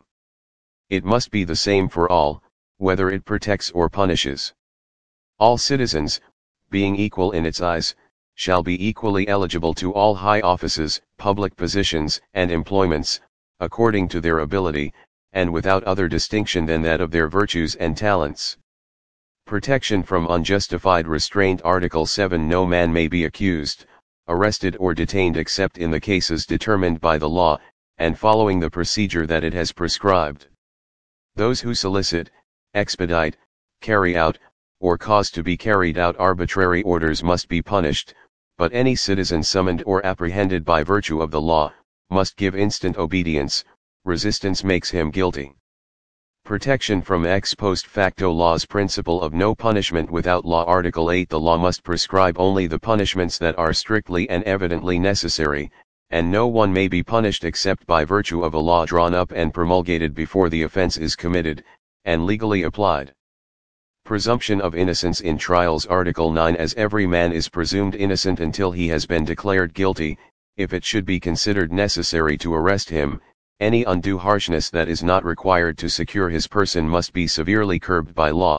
It must be the same for all, whether it protects or punishes. All citizens, being equal in its eyes, shall be equally eligible to all high offices, public positions, and employments, according to their ability, and without other distinction than that of their virtues and talents. Protection from unjustified restraint. Article 7. No man may be accused, arrested or detained except in the cases determined by the law, and following the procedure that it has prescribed. Those who solicit, expedite, carry out, or cause to be carried out arbitrary orders must be punished, but any citizen summoned or apprehended by virtue of the law, must give instant obedience. Resistance makes him guilty. Protection from ex post facto laws. Principle of no punishment without law. Article 8. The law must prescribe only the punishments that are strictly and evidently necessary, and no one may be punished except by virtue of a law drawn up and promulgated before the offense is committed, and legally applied. Presumption of innocence in trials. Article 9. As every man is presumed innocent until he has been declared guilty, if it should be considered necessary to arrest him, any undue harshness that is not required to secure his person must be severely curbed by law.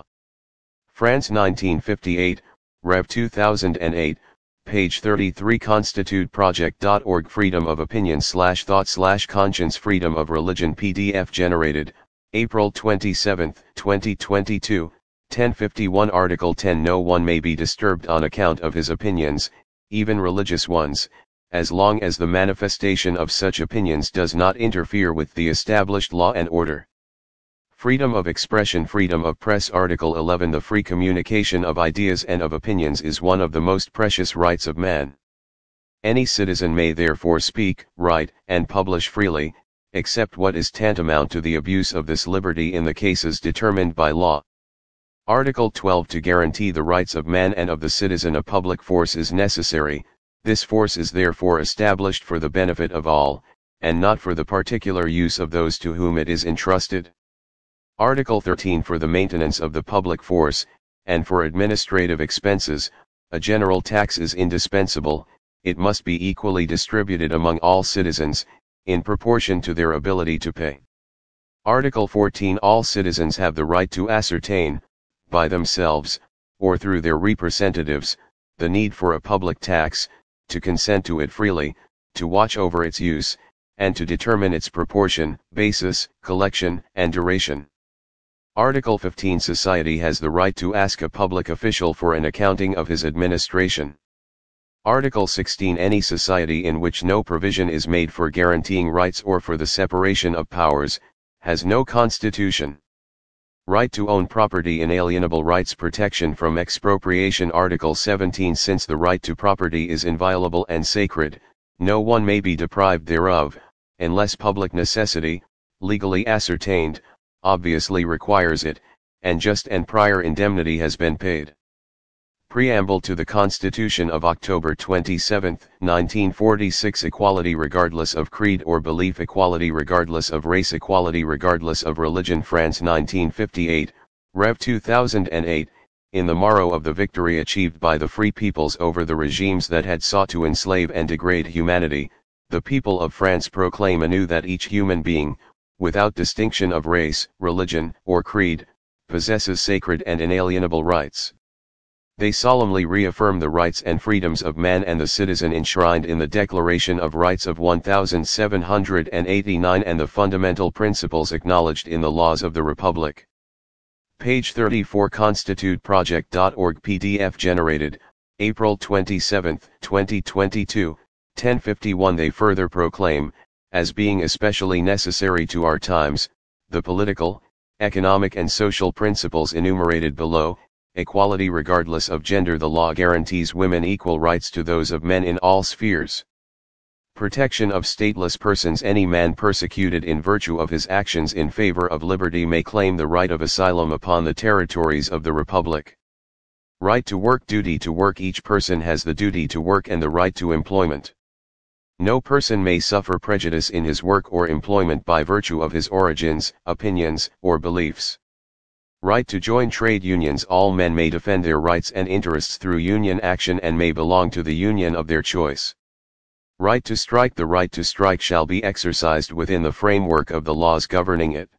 France 1958, Rev 2008, page 33, constituteproject.org. Freedom of opinion/thought/conscience. Freedom of religion. PDF generated, April 27, 2022, 1051. Article 10. No one may be disturbed on account of his opinions, even religious ones, as long as the manifestation of such opinions does not interfere with the established law and order. Freedom of expression. Freedom of press. Article 11. The free communication of ideas and of opinions is one of the most precious rights of man. Any citizen may therefore speak, write, and publish freely, except what is tantamount to the abuse of this liberty in the cases determined by law. Article 12. To guarantee the rights of man and of the citizen a public force is necessary. This force is therefore established for the benefit of all, and not for the particular use of those to whom it is entrusted. Article 13. For the maintenance of the public force, and for administrative expenses, a general tax is indispensable. It must be equally distributed among all citizens, in proportion to their ability to pay. Article 14. All citizens have the right to ascertain, by themselves, or through their representatives, the need for a public tax, to consent to it freely, to watch over its use, and to determine its proportion, basis, collection, and duration. Article 15. Society has the right to ask a public official for an accounting of his administration. Article 16. Any society in which no provision is made for guaranteeing rights or for the separation of powers, has no constitution. Right to own property, inalienable rights, protection from expropriation. Article 17. Since the right to property is inviolable and sacred, no one may be deprived thereof, unless public necessity, legally ascertained, obviously requires it, and just and prior indemnity has been paid. Preamble to the Constitution of October 27, 1946. Equality regardless of creed or belief. Equality regardless of race. Equality regardless of religion. France 1958, Rev 2008. In the morrow of the victory achieved by the free peoples over the regimes that had sought to enslave and degrade humanity, the people of France proclaim anew that each human being, without distinction of race, religion, or creed, possesses sacred and inalienable rights. They solemnly reaffirm the rights and freedoms of man and the citizen enshrined in the Declaration of Rights of 1789 and the fundamental principles acknowledged in the laws of the Republic. Page 34. ConstituteProject.org PDF generated, April 27, 2022, 10:51. They further proclaim, as being especially necessary to our times, the political, economic and social principles enumerated below. Equality regardless of gender. The law guarantees women equal rights to those of men in all spheres. Protection of stateless persons. Any man persecuted in virtue of his actions in favor of liberty may claim the right of asylum upon the territories of the Republic. Right to work. Duty to work. Each person has the duty to work and the right to employment. No person may suffer prejudice in his work or employment by virtue of his origins, opinions, or beliefs. Right to join trade unions. All men may defend their rights and interests through union action and may belong to the union of their choice. Right to strike. The right to strike shall be exercised within the framework of the laws governing it.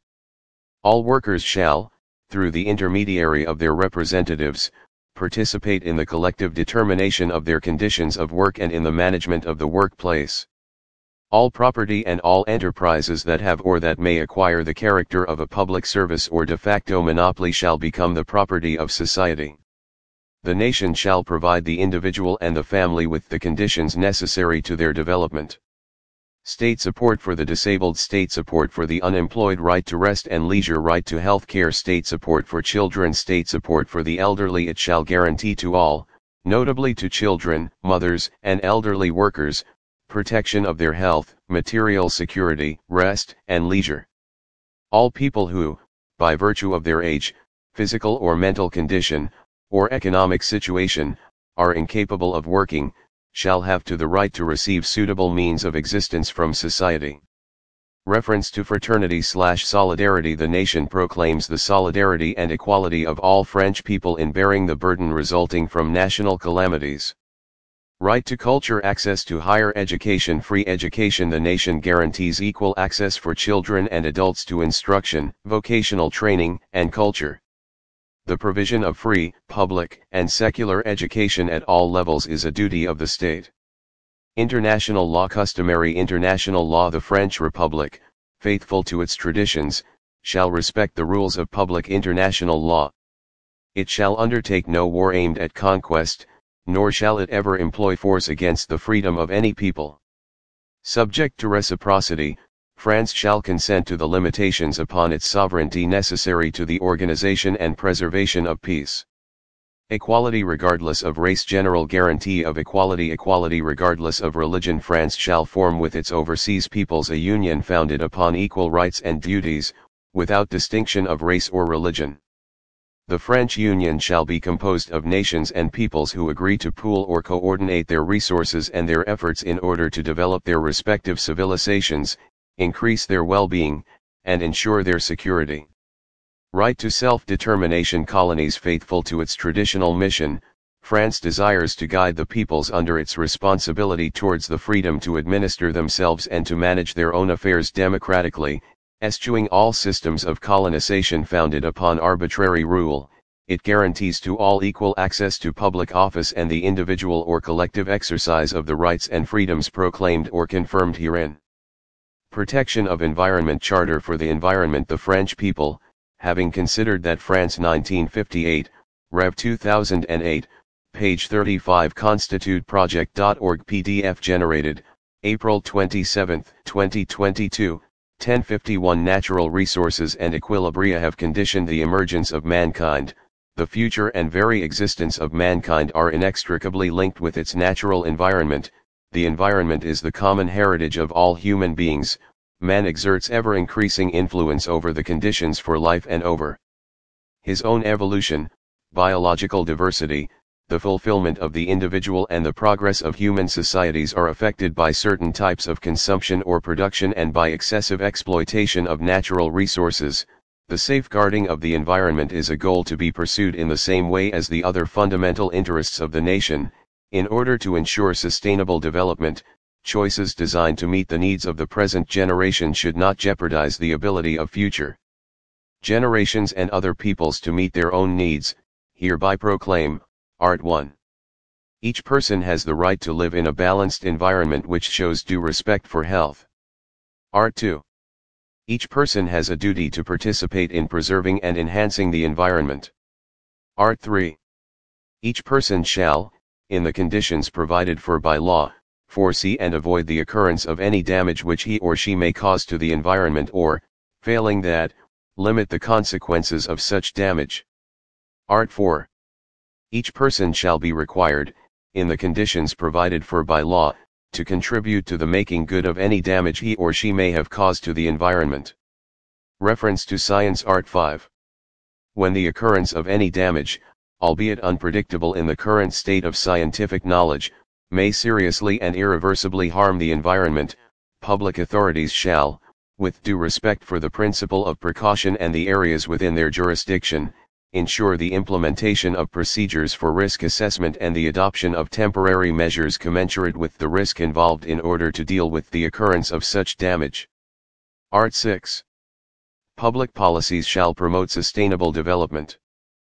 All workers shall, through the intermediary of their representatives, participate in the collective determination of their conditions of work and in the management of the workplace. All property and all enterprises that have or that may acquire the character of a public service or de facto monopoly shall become the property of society. The nation shall provide the individual and the family with the conditions necessary to their development. State support for the disabled. State support for the unemployed. Right to rest and leisure. Right to health care. State support for children. State support for the elderly. It shall guarantee to all, notably to children, mothers, and elderly workers, protection of their health, material security, rest, and leisure. All people who, by virtue of their age, physical or mental condition, or economic situation, are incapable of working, shall have the right to receive suitable means of existence from society. Reference to fraternity/solidarity. The nation proclaims the solidarity and equality of all French people in bearing the burden resulting from national calamities. Right to culture. Access to higher education. Free education. The nation guarantees equal access for children and adults to instruction, vocational training, and culture. The provision of free, public, and secular education at all levels is a duty of the state. International law. Customary international law. The French Republic, faithful to its traditions, shall respect the rules of public international law. It shall undertake no war aimed at conquest, nor shall it ever employ force against the freedom of any people. Subject to reciprocity, France shall consent to the limitations upon its sovereignty necessary to the organization and preservation of peace. Equality regardless of race. General guarantee of equality. Equality regardless of religion. France shall form with its overseas peoples a union founded upon equal rights and duties, without distinction of race or religion. The French Union shall be composed of nations and peoples who agree to pool or coordinate their resources and their efforts in order to develop their respective civilizations, increase their well-being, and ensure their security. Right to self-determination. Colonies. Faithful to its traditional mission, France desires to guide the peoples under its responsibility towards the freedom to administer themselves and to manage their own affairs democratically, eschewing all systems of colonization founded upon arbitrary rule. It guarantees to all equal access to public office and the individual or collective exercise of the rights and freedoms proclaimed or confirmed herein. Protection of environment. Charter for the environment. The French people, having considered that France 1958, Rev 2008, page 35. ConstituteProject.org PDF generated, April 27, 2022, 1051 Natural resources and equilibria have conditioned the emergence of mankind. The future and very existence of mankind are inextricably linked with its natural environment. The environment is the common heritage of all human beings. Man exerts ever-increasing influence over the conditions for life and over his own evolution, biological diversity. The fulfillment of the individual and the progress of human societies are affected by certain types of consumption or production and by excessive exploitation of natural resources. The safeguarding of the environment is a goal to be pursued in the same way as the other fundamental interests of the nation. In order to ensure sustainable development, choices designed to meet the needs of the present generation should not jeopardize the ability of future generations and other peoples to meet their own needs. Hereby proclaim, Art 1. Each person has the right to live in a balanced environment which shows due respect for health. Art 2. Each person has a duty to participate in preserving and enhancing the environment. Art 3. Each person shall, in the conditions provided for by law, foresee and avoid the occurrence of any damage which he or she may cause to the environment or, failing that, limit the consequences of such damage. Art 4. Each person shall be required, in the conditions provided for by law, to contribute to the making good of any damage he or she may have caused to the environment. Reference to Science Art 5. When the occurrence of any damage, albeit unpredictable in the current state of scientific knowledge, may seriously and irreversibly harm the environment, public authorities shall, with due respect for the principle of precaution and the areas within their jurisdiction, ensure the implementation of procedures for risk assessment and the adoption of temporary measures commensurate with the risk involved in order to deal with the occurrence of such damage. Art 6. Public policies shall promote sustainable development.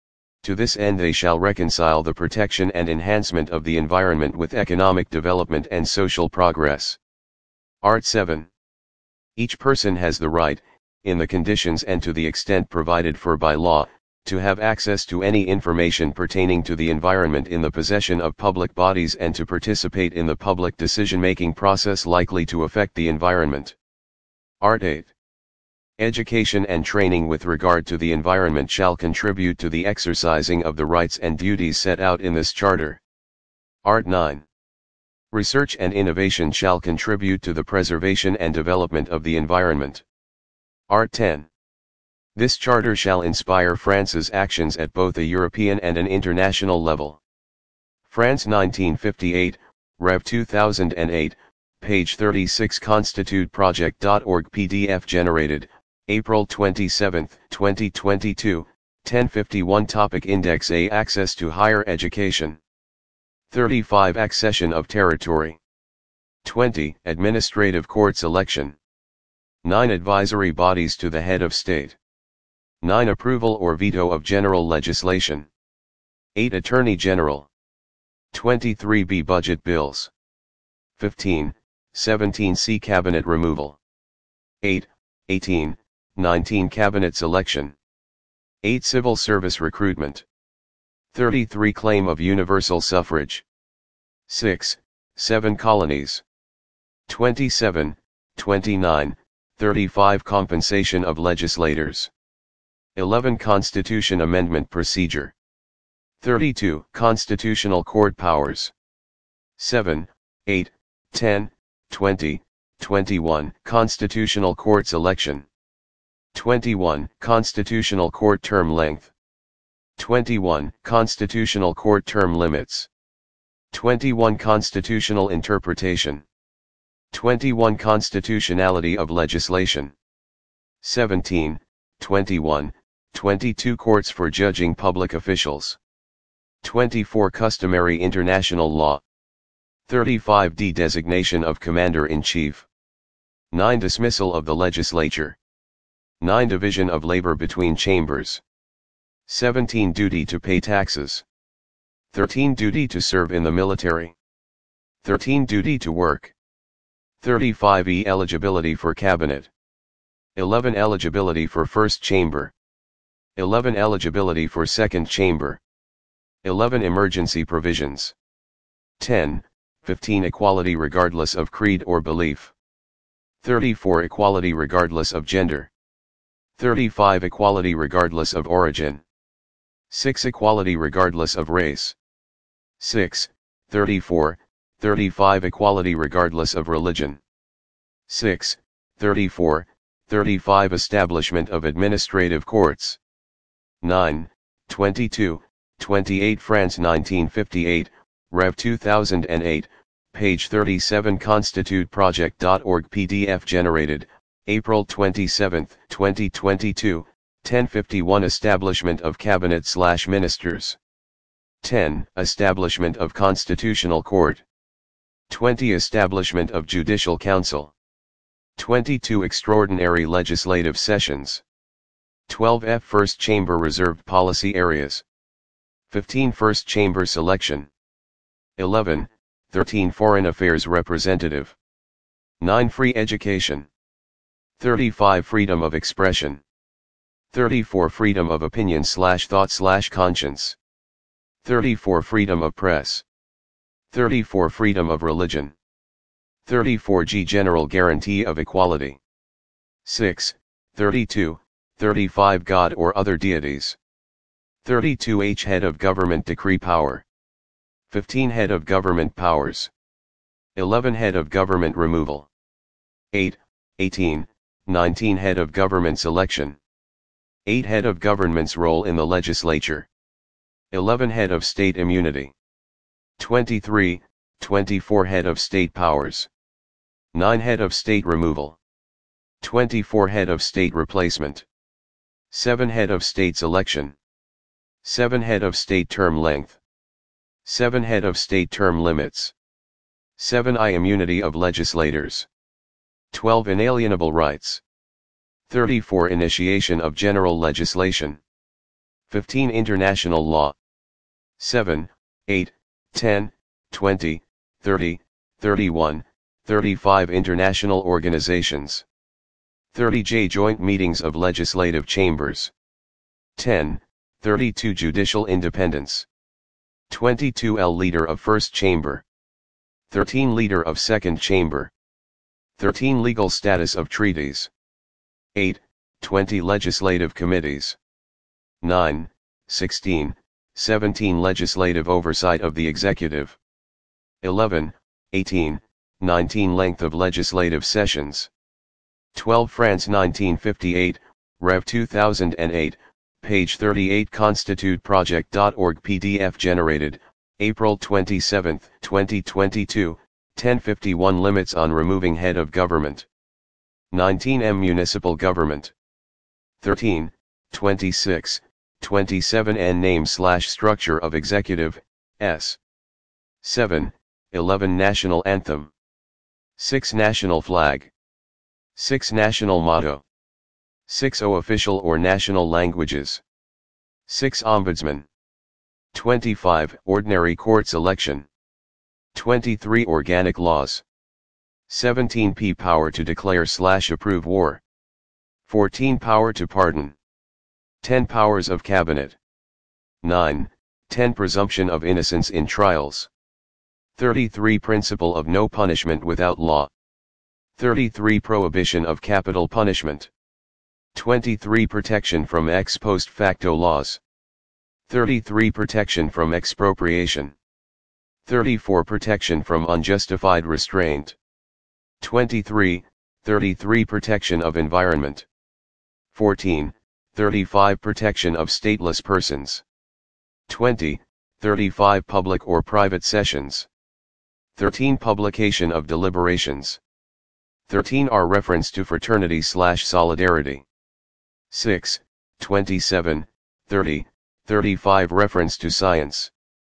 To this end they shall reconcile the protection and enhancement of the environment with economic development and social progress. Art 7. Each person has the right, in the conditions and to the extent provided for by law, to have access to any information pertaining to the environment in the possession of public bodies and to participate in the public decision-making process likely to affect the environment. Art 8. Education and training with regard to the environment shall contribute to the exercising of the rights and duties set out in this Charter. Art 9. Research and innovation shall contribute to the preservation and development of the environment. Art 10. This Charter shall inspire France's actions at both a European and an international level. France 1958, Rev 2008, page 36 constituteproject.org PDF generated, April 27, 2022, 1051 Topic Index A Access to Higher Education 35 Accession of Territory 20 Administrative Courts Election 9 Advisory Bodies to the Head of State 9 Approval or veto of general legislation 8 Attorney General 23b Budget bills 15, 17 C Cabinet removal 8, 18, 19 Cabinet selection 8 Civil service recruitment 33 Claim of universal suffrage 6, 7 Colonies 27, 29, 35 Compensation of legislators 11 Constitution Amendment Procedure 32 Constitutional Court Powers 7, 8, 10, 20, 21 Constitutional Courts Election 21 Constitutional Court Term Length 21 Constitutional Court Term Limits 21 Constitutional Interpretation 21 Constitutionality of legislation 17, 21, 22 Courts for judging public officials 24 Customary international law 35 Designation of Commander-in-Chief 9 Dismissal of the legislature 9 Division of labor between chambers 17 Duty to pay taxes 13 Duty to serve in the military 13 Duty to work 35e Eligibility for cabinet 11 Eligibility for first chamber 11 Eligibility for second chamber 11 Emergency provisions 10, 15 Equality regardless of creed or belief 34 Equality regardless of gender. 35 Equality regardless of origin. 6 Equality regardless of race. 6, 34, 35 Equality regardless of religion. 6, 34, 35 Establishment of administrative courts. 9, 22, 28 France 1958, Rev 2008, page 37 constituteproject.org PDF generated, April 27, 2022, 10:51 Establishment of Cabinet/Ministers. 10. Establishment of Constitutional Court. 20. Establishment of Judicial Council. 22. Extraordinary Legislative Sessions. 12F First Chamber Reserved Policy Areas. 15 First Chamber Selection. 11, 13 Foreign Affairs Representative. 9 Free Education. 35 Freedom of Expression. 34 Freedom of Opinion/Thought/Conscience. 34 Freedom of Press. 34 Freedom of Religion. 34G General Guarantee of Equality. 6, 32, 35 God or other deities. 32H Head of Government Decree Power. 15 Head of Government Powers. 11 Head of Government Removal. 8, 18, 19 Head of Government Selection. 8 Head of Government's role in the legislature. 11 Head of State Immunity. 23, 24 Head of State Powers. 9 Head of State Removal. 24 Head of State Replacement. 7 Head of State's Election. 7 Head of State Term Length. 7 Head of State Term Limits. 7I Immunity of Legislators. 12 Inalienable Rights. 34 Initiation of General Legislation. 15 International Law. 7, 8, 10, 20, 30, 31, 35 International Organizations. 30J Joint Meetings of Legislative Chambers. 10, 32 Judicial Independence. 22L Leader of First Chamber. 13 Leader of Second Chamber. 13 Legal Status of Treaties. 8, 20 Legislative Committees. 9, 16, 17 Legislative Oversight of the Executive. 11, 18, 19 Length of Legislative Sessions. 12 France 1958, Rev 2008, page 38 constituteproject.org PDF generated, April 27, 2022, 10:51 Limits on removing head of government. 19M Municipal Government. 13, 26, 27N Name/Structure of Executive, S. 7, 11 National Anthem. 6 National Flag. 6 National Motto. 6O Official or National Languages. 6 Ombudsman. 25 Ordinary Courts Election. 23 Organic Laws. 17P Power to declare/approve war. 14 Power to pardon. 10 Powers of Cabinet. 9, 10 Presumption of innocence in trials. 33 Principle of no punishment without law. 33 Prohibition of capital punishment. 23 Protection from ex post facto laws. 33 Protection from expropriation. 34 Protection from unjustified restraint. 33 Protection of environment. 14, 35 Protection of stateless persons. 20, 35 Public or private sessions. 13 Publication of deliberations. 13 are reference to fraternity/solidarity. 6, 27, 30, 35 reference to science.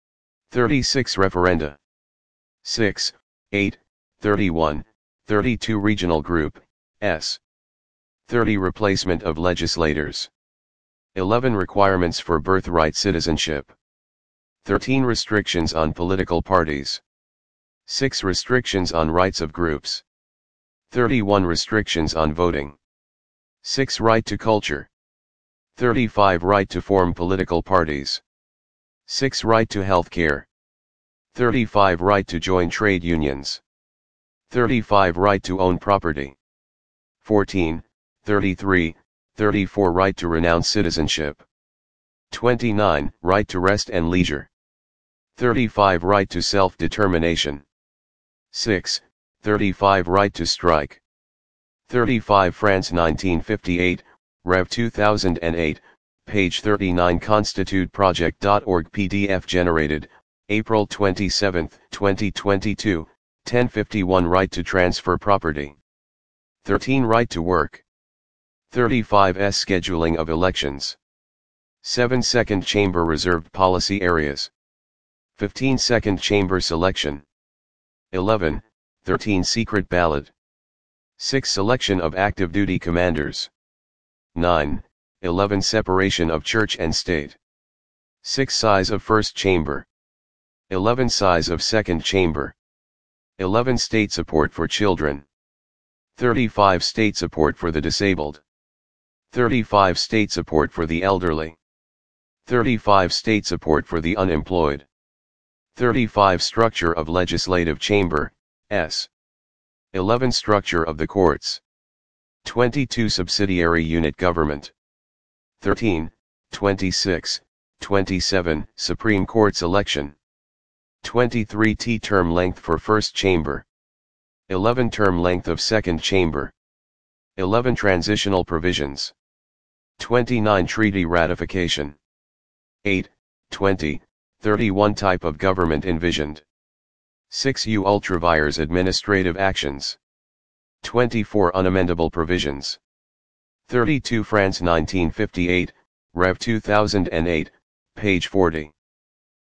36 Referenda. 6, 8, 31, 32 Regional Group, S. 30 Replacement of legislators. 11 Requirements for birthright citizenship. 13 Restrictions on political parties. 6 Restrictions on rights of groups. 31 Restrictions on voting. 6 Right to culture. 35 Right to form political parties. 6 Right to health care. 35 Right to join trade unions. 35 Right to own property. 14, 33, 34 Right to renounce citizenship. 29 Right to rest and leisure. 35 Right to self-determination. 6, 35 Right to strike. 35 France 1958, Rev 2008, page 39 constituteproject.org PDF generated, April 27, 2022, 1051 Right to transfer property. 13 Right to work. 35 S Scheduling of elections. 7 Second Chamber reserved policy areas. 15 Second Chamber selection. 11, 13 Secret ballot. 6 Selection of active duty commanders. 9, 11 Separation of church and state. 6 Size of first chamber. 11 Size of second chamber. 11 State support for children. 35 State support for the disabled. 35 State support for the elderly. 35 State support for the unemployed. 35 Structure of legislative chamber, S. 11 Structure of the courts. 22 Subsidiary unit government. 13, 26, 27 Supreme Court's election. 23 T term length for first chamber. 11 Term length of second chamber. 11 Transitional provisions. 29 Treaty ratification. 8, 20, 31 Type of government envisioned. 6 U ultravires administrative actions. 24 Unamendable provisions. 32 France 1958, Rev 2008, page 40.